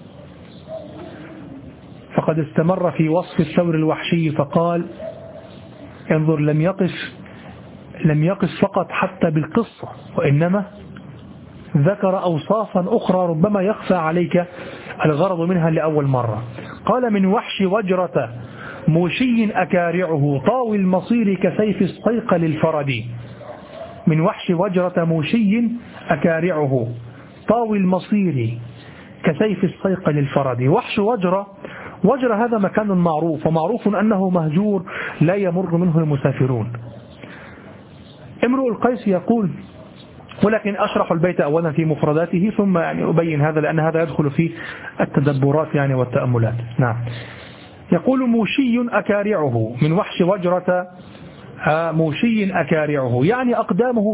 Speaker 1: فقد استمر في وصف الثور الوحشي فقال: انظر، لم يقف فقط حتى بالقصة، وإنما ذكر أوصافا أخرى ربما يخفى عليك الغرض منها لأول مرة. قال: من وحش وجرة موشي أكارعه طاوي المصير كسيف الصيقل الفرد. من وحش وجرة موشي أكارعه طاوي المصير كسيف الصيقل الفرد. وحش وجرة هذا مكان معروف، ومعروف أنه مهجور لا يمر منه المسافرون. امرؤ القيس يقول، ولكن أشرح البيت أولا في مفرداته ثم يعني أبين هذا، لأن هذا يدخل في التدبرات يعني والتأملات. نعم. يقول: موشي أكارعه، من وحش وجرة موشي أكارعه، يعني أقدامه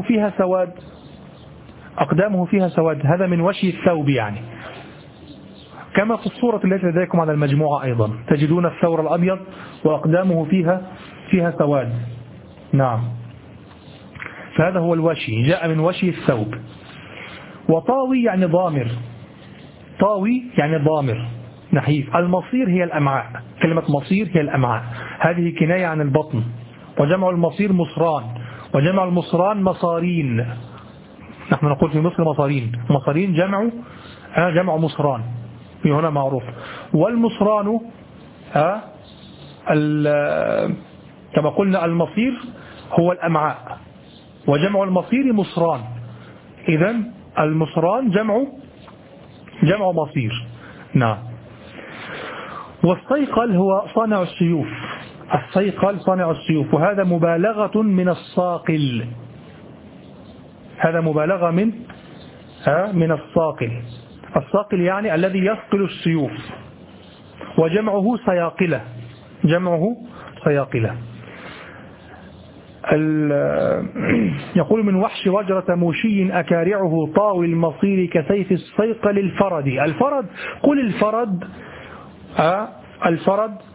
Speaker 1: فيها سواد، هذا من وشي الثوب يعني، كما في الصورة التي لديكم على المجموعة أيضا تجدون الثور الأبيض وأقدامه فيها سواد. نعم، فهذا هو الوشي، جاء من وشي الثوب. وطاوي يعني ضامر، نحيف. المصير هي الأمعاء، كلمة مصير هي الأمعاء، هذه كناية عن البطن، وجمع المصير مصران، وجمع المصران مصارين، نحن نقول في مصر مصارين جمع مصران، في هنا معروف. والمصران كما قلنا المصير هو الأمعاء، وجمع المصير مصران، إذن المصران جمع مصير. نعم. والصيقل هو صانع السيوف، وهذا مبالغة من الصاقل، هذا مبالغة من الصاقل. الصاقل يعني الذي يثقل السيوف، وجمعه صياقلة. جمعه صياقلة. يقول من وحش وجرة موشي أكارعه طاوي المصير كسيف الصيقل الفرد. الفرد قل الفرد، الفرد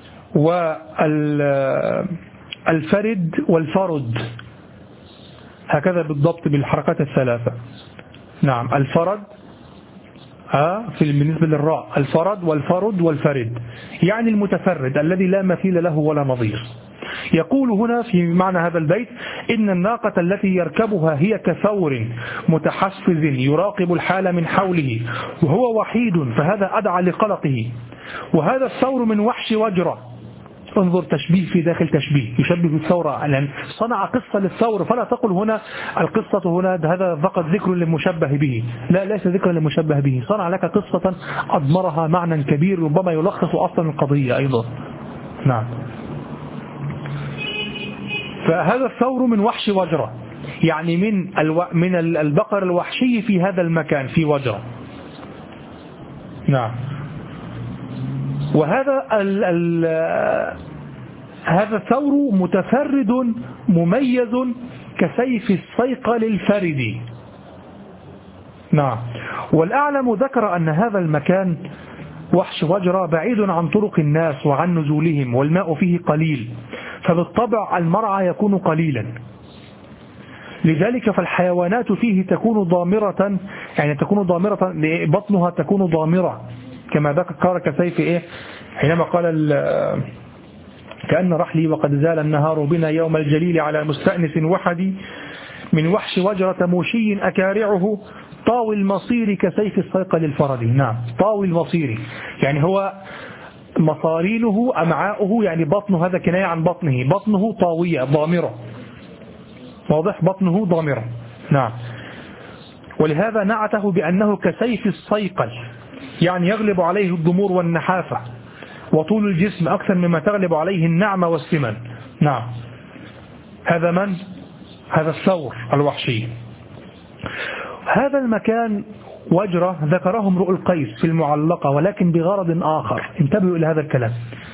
Speaker 1: والفرد والفرد، هكذا بالضبط بالحركات الثلاثة. نعم الفرد بالنسبة للراء، الفرد والفرد والفرد، يعني المتفرد الذي لا مثيل له ولا نظير. يقول هنا في معنى هذا البيت إن الناقة التي يركبها هي كثور متحفز يراقب الحال من حوله وهو وحيد، فهذا أدعى لقلقه. وهذا الثور من وحش وجرة. انظر تشبيه في داخل تشبيه، يشبه الثور، لأن صنع قصة للثور، فلا تقل هنا القصة هنا هذا فقط ذكر للمشبه به، لا، ليس ذكر للمشبه به، صنع لك قصة أضمرها معنى كبير ربما يلخص أصلا القضية أيضا. نعم. فهذا الثور من وحش وجرة، يعني من البقر الوحشي في هذا المكان في وجرة. نعم. وهذا هذا الثور متفرد مميز كسيف الصيقل الفرد. نعم. والأعلم ذكر أن هذا المكان وحش وجرة بعيد عن طرق الناس وعن نزولهم، والماء فيه قليل، فبالطبع المرعى يكون قليلا، لذلك فالحيوانات فيه تكون ضامرة، يعني تكون ضامرة، بطنها تكون ضامرة كما ذكر كسيف حينما قال كأن رحلي وقد زال النهار بنا يوم الجليل على مستأنس وحدي من وحش وجرة موشي أكارعه طاوي المصير كسيف الصيقل الفرد. نعم طاوي المصير يعني هو مصارينه أمعاؤه، يعني بطنه، هذا كناية عن بطنه، بطنه طاوية ضامرة، واضح، بطنه ضامرة. نعم. ولهذا نعته بأنه كسيف الصيقل، يعني يغلب عليه الضمور والنحافة وطول الجسم أكثر مما تغلب عليه النعمة والسمن. نعم. هذا من؟ هذا الثور الوحشي. هذا المكان وجرة ذكره امرؤ القيس في المعلقة، ولكن بغرض آخر، انتبهوا إلى هذا الكلام.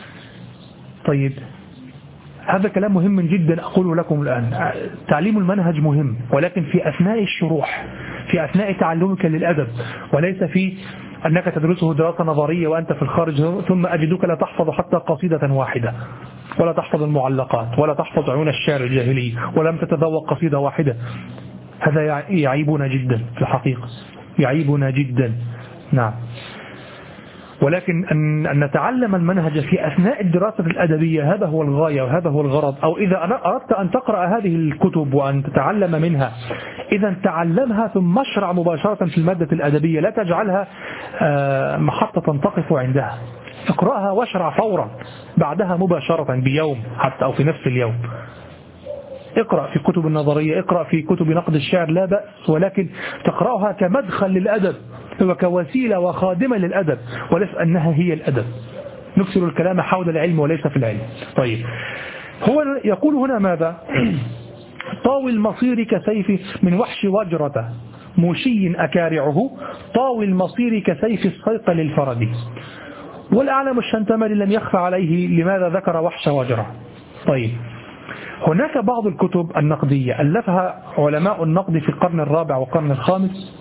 Speaker 1: طيب هذا كلام مهم جدا أقوله لكم الآن. تعليم المنهج مهم، ولكن في أثناء الشروح، في أثناء تعلمك للأدب، وليس في أنك تدرسه دراسة نظرية وأنت في الخارج ثم أجدك لا تحفظ حتى قصيدة واحدة، ولا تحفظ المعلقات، ولا تحفظ عيون الشعر الجاهلي، ولم تتذوق قصيدة واحدة. هذا يعيبنا جدا في الحقيقة، يعيبنا جدا. نعم. ولكن أن نتعلم المنهج في أثناء الدراسة الأدبية، هذا هو الغاية وهذا هو الغرض. أو إذا أردت أن تقرأ هذه الكتب وأن تتعلم منها، إذا تعلمها ثم اشرع مباشرة في المادة الأدبية، لا تجعلها محطة تقف عندها، اقرأها واشرع فورا بعدها مباشرة بيوم حتى أو في نفس اليوم. اقرأ في كتب النظرية، اقرأ في كتب نقد الشعر، لا بأس، ولكن تقرأها كمدخل للأدب وكوسيلة وخادمة للأدب، وليس أنها هي الأدب. نكسر الكلام حول العلم وليس في العلم. طيب هو يقول هنا ماذا؟ طاوي المصير كسيف من وحش وجرة موشي أكارعه طاوي المصير كسيف الصيقل الفرد. والأعلم الشنتمري لم يخفى عليه لماذا ذكر وحش وجرة. طيب هناك بعض الكتب النقدية ألفها علماء النقد في القرن الرابع والقرن الخامس.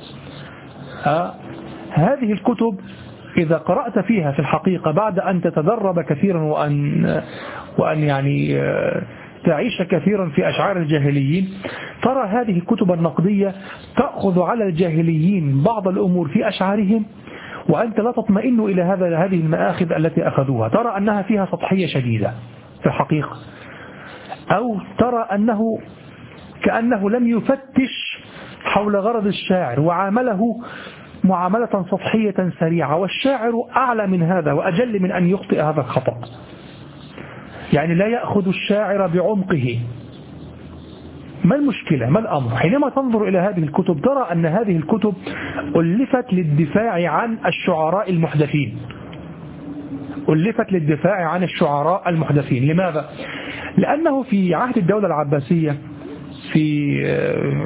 Speaker 1: هذه الكتب إذا قرأت فيها في الحقيقة بعد أن تتدرب كثيرا وأن يعني تعيش كثيرا في أشعار الجاهليين، ترى هذه الكتب النقدية تأخذ على الجاهليين بعض الأمور في أشعارهم، وأنت لا تطمئن إلى هذه المآخذ التي أخذوها، ترى أنها فيها سطحية شديدة في الحقيقة، أو ترى أنه كأنه لم يفتش حول غرض الشاعر وعامله معاملة سطحية سريعة، والشاعر أعلى من هذا وأجل من أن يخطئ هذا الخطأ. يعني لا يأخذ الشاعر بعمقه. ما المشكلة؟ ما الأمر؟ حينما تنظر إلى هذه الكتب ترى أن هذه الكتب ألفت للدفاع عن الشعراء المحدثين، ألفت للدفاع عن الشعراء المحدثين. لماذا؟ لأنه في عهد الدولة العباسية،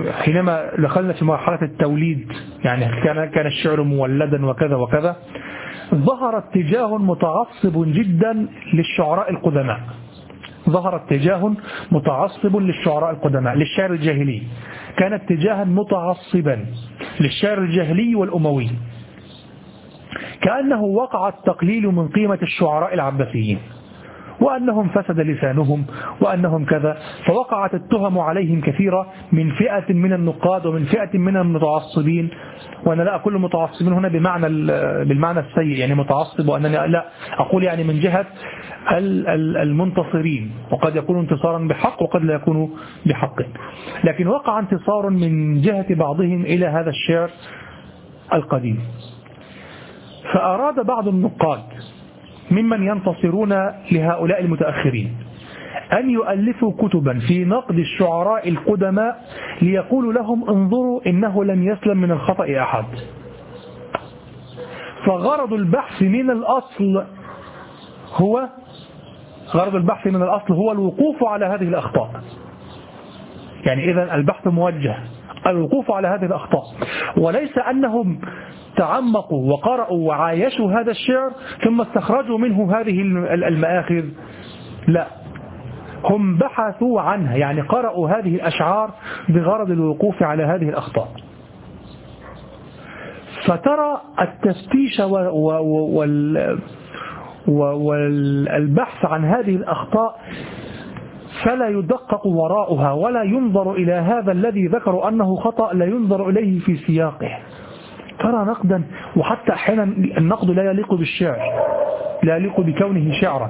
Speaker 1: حينما دخلنا في مرحلة التوليد، يعني كان الشعر مولدا وكذا وكذا، ظهر اتجاه متعصب جدا للشعراء القدماء، ظهر اتجاه متعصب للشعراء القدماء للشعر الجاهلي، كان اتجاها متعصبا للشعر الجاهلي والأموي، كأنه وقع التقليل من قيمة الشعراء العباسيين، وأنهم فسد لسانهم وأنهم كذا، فوقعت التهم عليهم كثيرة من فئة من النقاد ومن فئة من المتعصبين. وأنا لا أقول متعصبين هنا بالمعنى السيء، يعني متعصب، وأنني لا أقول يعني من جهة المنتصرين، وقد يكون انتصارا بحق وقد لا يكون بحق، لكن وقع انتصار من جهة بعضهم إلى هذا الشعر القديم. فأراد بعض النقاد ممن ينتصرون لهؤلاء المتأخرين أن يؤلفوا كتبا في نقد الشعراء القدماء ليقولوا لهم انظروا إنه لم يسلم من الخطأ أحد. فغرض البحث من الأصل هو الوقوف على هذه الأخطاء. يعني إذن البحث موجه الوقوف على هذه الأخطاء، وليس أنهم تعمقوا وقرأوا وعايشوا هذا الشعر ثم استخرجوا منه هذه المآخذ، لا، هم بحثوا عنها، يعني قرأوا هذه الأشعار بغرض الوقوف على هذه الأخطاء. فترى التفتيش والبحث عن هذه الأخطاء فلا يدقق وراءها ولا ينظر إلى هذا الذي ذكروا أنه خطأ، لا ينظر إليه في سياقه. ترى نقدا، وحتى أحيانا النقد لا يليق بالشعر، لا يليق بكونه شعرا،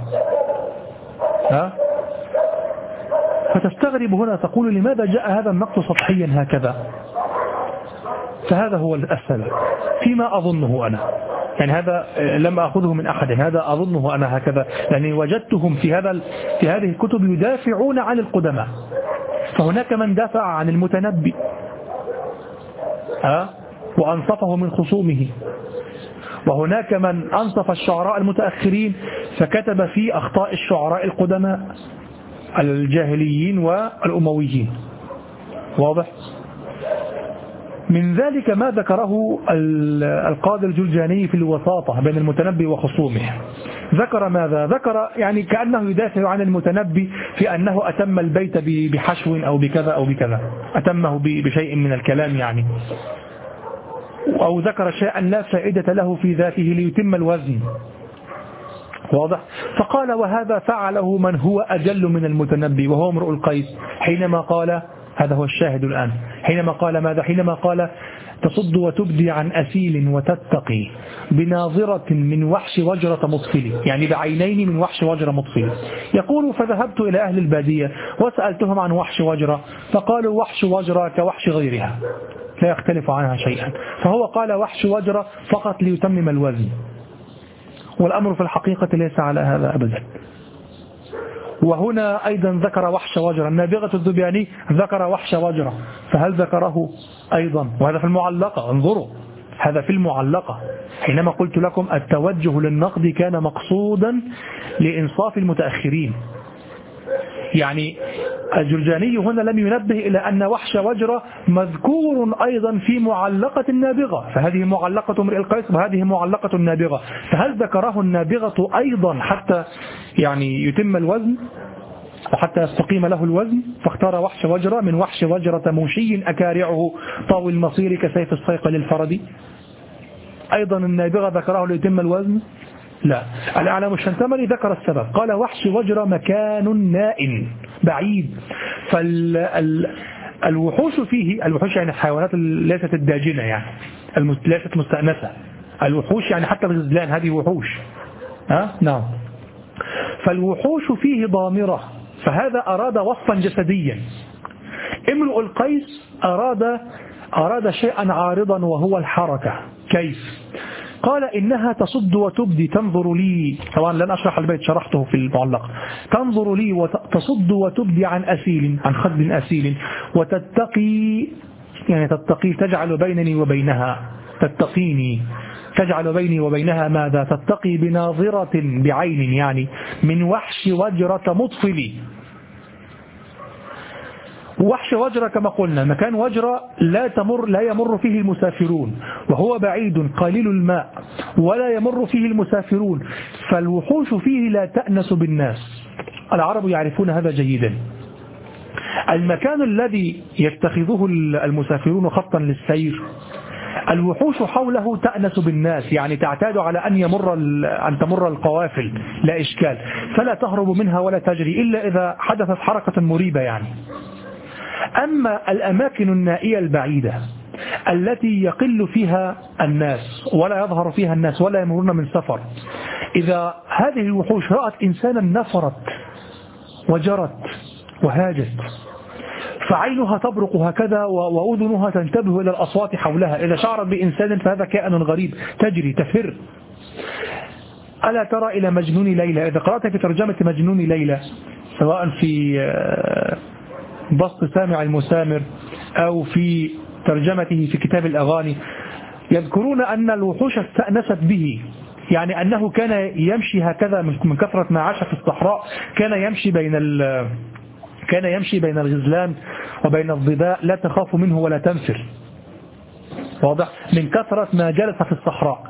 Speaker 1: فتستغرب هنا، تقول لماذا جاء هذا النقد سطحيا هكذا؟ فهذا هو السبب فيما أظنه أنا، يعني هذا لم أخذه من أحد، هذا أظنه أنا هكذا، لأني وجدتهم في هذه الكتب يدافعون عن القدماء. فهناك من دافع عن المتنبي وأنصفه من خصومه، وهناك من أنصف الشعراء المتأخرين فكتب في أخطاء الشعراء القدماء الجاهليين والأمويين. واضح؟ من ذلك ما ذكره القاضي الجلجاني في الوساطة بين المتنبي وخصومه. ذكر ماذا؟ ذكر يعني كأنه يدافع عن المتنبي في أنه أتم البيت بحشو أو بكذا أو بكذا، أتمه بشيء من الكلام يعني، أو ذكر شيئا لا فائدة له في ذاته ليتم الوزن. واضح؟ فقال وهذا فعله من هو أجل من المتنبي وهو امرؤ القيس، حينما قال، هذا هو الشاهد الآن، حينما قال ماذا؟ حينما قال تصد وتبدي عن أسيل وتتقي بناظرة من وحش وجرة مطفل، يعني بعينين من وحش وجرة مطفل. يقول فذهبت إلى أهل البادية وسألتهم عن وحش وجرة فقالوا وحش وجرة كوحش غيرها لا يختلف عنها شيئا، فهو قال وحش وجرة فقط ليتمم الوزن، والأمر في الحقيقة ليس على هذا أبدا. وهنا أيضا ذكر وحش وجرة، النابغة الذبياني ذكر وحش وجرة، فهل ذكره أيضا؟ وهذا في المعلقة، انظروا هذا في المعلقة، حينما قلت لكم التوجه للنقد كان مقصودا لإنصاف المتأخرين. يعني الجرجاني هنا لم ينبه إلى أن وحش وجرة مذكور أيضا في معلقة النابغة، فهذه معلقة امرئ القيس وهذه معلقة النابغة، فهل ذكره النابغة أيضا حتى يعني يتم الوزن وحتى يستقيم له الوزن؟ فاختار وحش وجرة من وحش وجرة موشي أكارعه طاوي المصير كسيف الصيق للفرد. أيضا النابغة ذكره ليتم الوزن؟ لا. الأعلام الشنتمري ذكر السبب، قال وحش وجرة مكان نائم بعيد، فالوحوش فيه، الوحوش يعني الحيوانات ليست الداجنة، يعني ليست مستأنسة، الوحوش يعني حتى الغزلان هذه وحوش، نعم، فالوحوش فيه ضامرة، فهذا أراد وصفا جسديا. امرؤ القيس أراد شيئا عارضا وهو الحركة. كيف؟ قال إنها تصد وتبدي، تنظر لي، طبعا لن أشرح البيت شرحته في المعلق، تنظر لي وتصد وتبدي عن أسيل، عن خد أسيل، وتتقي، يعني تتقي تجعل بينني وبينها، تتقيني تجعل بيني وبينها ماذا؟ تتقي بناظرة بعين، يعني من وحش وجرة مطفلي. وحش وجرة كما قلنا مكان وجرة لا يمر فيه المسافرون، وهو بعيد قليل الماء ولا يمر فيه المسافرون، فالوحوش فيه لا تأنس بالناس. العرب يعرفون هذا جيدا. المكان الذي يتخذه المسافرون خطا للسير الوحوش حوله تأنس بالناس، يعني تعتاد على أن تمر القوافل لا إشكال، فلا تهرب منها ولا تجري إلا إذا حدثت حركة مريبة يعني. أما الأماكن النائية البعيدة التي يقل فيها الناس ولا يظهر فيها الناس ولا يمرون من سفر، إذا هذه الوحوش رأت إنسانا نفرت وجرت وهاجت، فعينها تبرق هكذا وأذنها تنتبه إلى الأصوات حولها. إذا شعرت بإنسان فهذا كائن غريب تجري تفر. ألا ترى إلى مجنون ليلى؟ إذا قرأت في ترجمة مجنون ليلى سواء في بسط سامع المسامر أو في ترجمته في كتاب الأغاني يذكرون أن الوحوش استأنست به، يعني أنه كان يمشي هكذا من كثرة ما عاش في الصحراء، كان يمشي بين الغزلان وبين الظباء لا تخاف منه ولا تنفر، واضح، من كثرة ما جلس في الصحراء.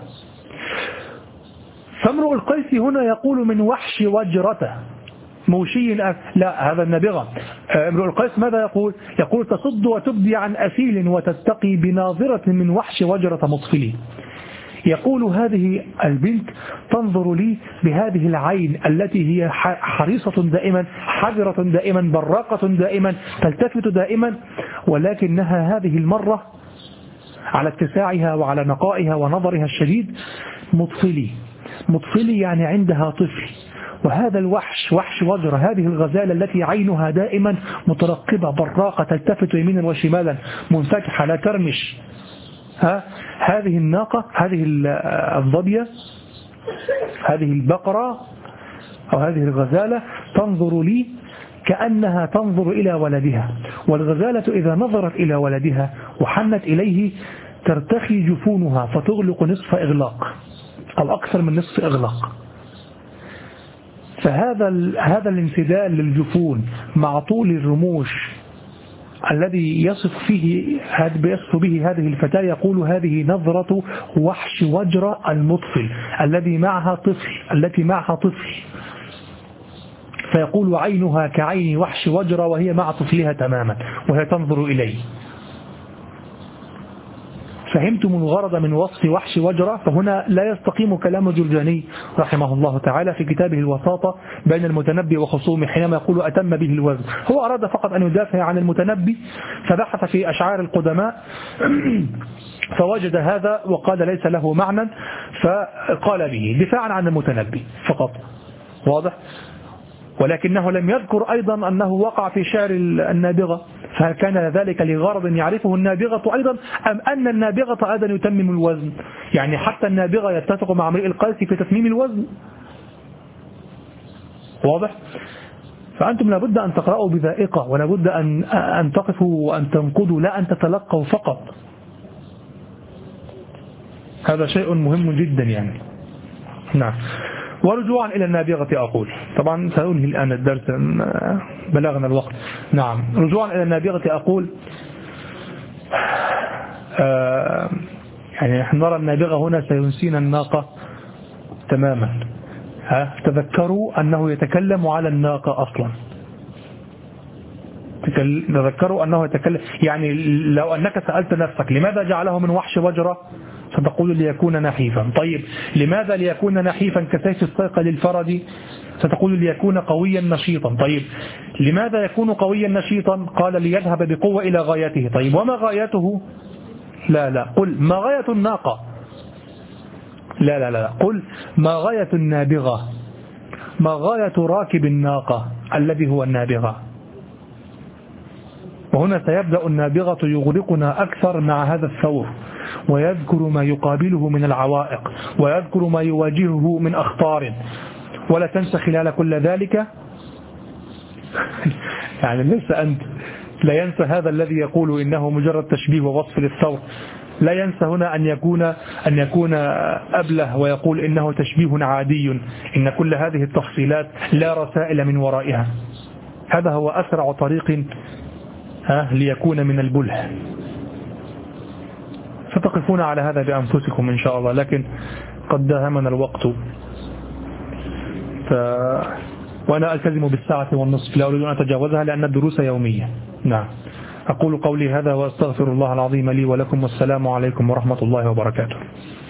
Speaker 1: فامرؤ القيس هنا يقول من وحش وجرته موشي لا هذا النابغة. امرؤ القيس ماذا يقول؟ يقول تصد وتبدي عن أسيل وتتقي بناظرة من وحش وجرة مطفلي. يقول هذه البنت تنظر لي بهذه العين التي هي حريصة دائما، حذرة دائما، براقة دائما، تلتفت دائما، ولكنها هذه المرة على اتساعها وعلى نقائها ونظرها الشديد مطفلي يعني عندها طفل. وهذا الوحش وحش وجرة، هذه الغزالة التي عينها دائما مترقبة براقة تلتفت يمينا وشمالا منفتحة لا ترمش. هذه الناقة، هذه الظبية، هذه البقرة أو هذه الغزالة تنظر لي كأنها تنظر إلى ولدها، والغزالة إذا نظرت إلى ولدها وحنت إليه ترتخي جفونها فتغلق نصف إغلاق أو أكثر من نصف إغلاق. فهذا الانسدال للجفون مع طول الرموش الذي يصف به هذه الفتاة، يقول هذه نظرة وحش وجرة المطفل التي معها طفل، فيقول عينها كعين وحش وجرة وهي مع طفلها تماما وهي تنظر إليه. فهمتم الغرض من وصف وحش وجرة؟ فهنا لا يستقيم كلام الجرجاني رحمه الله تعالى في كتابه الوساطة بين المتنبي وخصومه حينما يقول أتم به الوزن. هو أراد فقط أن يدافع عن المتنبي فبحث في أشعار القدماء فوجد هذا وقال ليس له معنى فقال به دفاعا عن المتنبي فقط، واضح. ولكنه لم يذكر أيضا أنه وقع في شعر النابغة، فهل كان ذلك لغرض يعرفه النابغة أيضا أم أن النابغة أيضا يتمم الوزن؟ يعني حتى النابغة يتفق مع امرئ القيس في تتميم الوزن، واضح. فأنتم لابد أن تقرأوا بذائقة ولابد أن تقفوا وأن تنقدوا لا أن تتلقوا فقط. هذا شيء مهم جدا يعني. نعم. ورجوعا إلى النابغة أقول، طبعا سأنهي الآن الدرس بلغنا الوقت. نعم. رجوعا إلى النابغة أقول يعني نحن نرى النابغة هنا سينسينا الناقة تماما. تذكروا أنه يتكلم على الناقة أصلا، تذكروا أنه يتكلم، يعني لو أنك سألت نفسك لماذا جعله من وحش وجرة ستقول ليكون نحيفا. طيب لماذا ليكون نحيفا كسيف الصيق للفرد؟ ستقول ليكون قويا نشيطا. طيب لماذا يكون قويا نشيطا؟ قال ليذهب بقوة إلى غايته. طيب وما غايته؟ لا قل ما غاية الناقة؟ لا قل ما غاية النابغة، ما غاية راكب الناقة الذي هو النابغة. وهنا سيبدأ النابغة يغرقنا أكثر مع هذا الثور، ويذكر ما يقابله من العوائق ويذكر ما يواجهه من أخطار. ولا تنسى خلال كل ذلك يعني ليس أنت لا ينسى هذا الذي يقول إنه مجرد تشبيه ووصف للثور، لا ينسى هنا أن يكون أبله ويقول إنه تشبيه عادي، إن كل هذه التفصيلات لا رسائل من ورائها. هذا هو أسرع طريق ليكون من البله. ستقفون على هذا بأنفسكم إن شاء الله، لكن قد داهمنا الوقت. وأنا ألتزم بالساعة والنصف، لا أريد أن أتجاوزها لأن الدروس يومية. نعم، أقول قولي هذا وأستغفر الله العظيم لي ولكم، والسلام عليكم ورحمة الله وبركاته.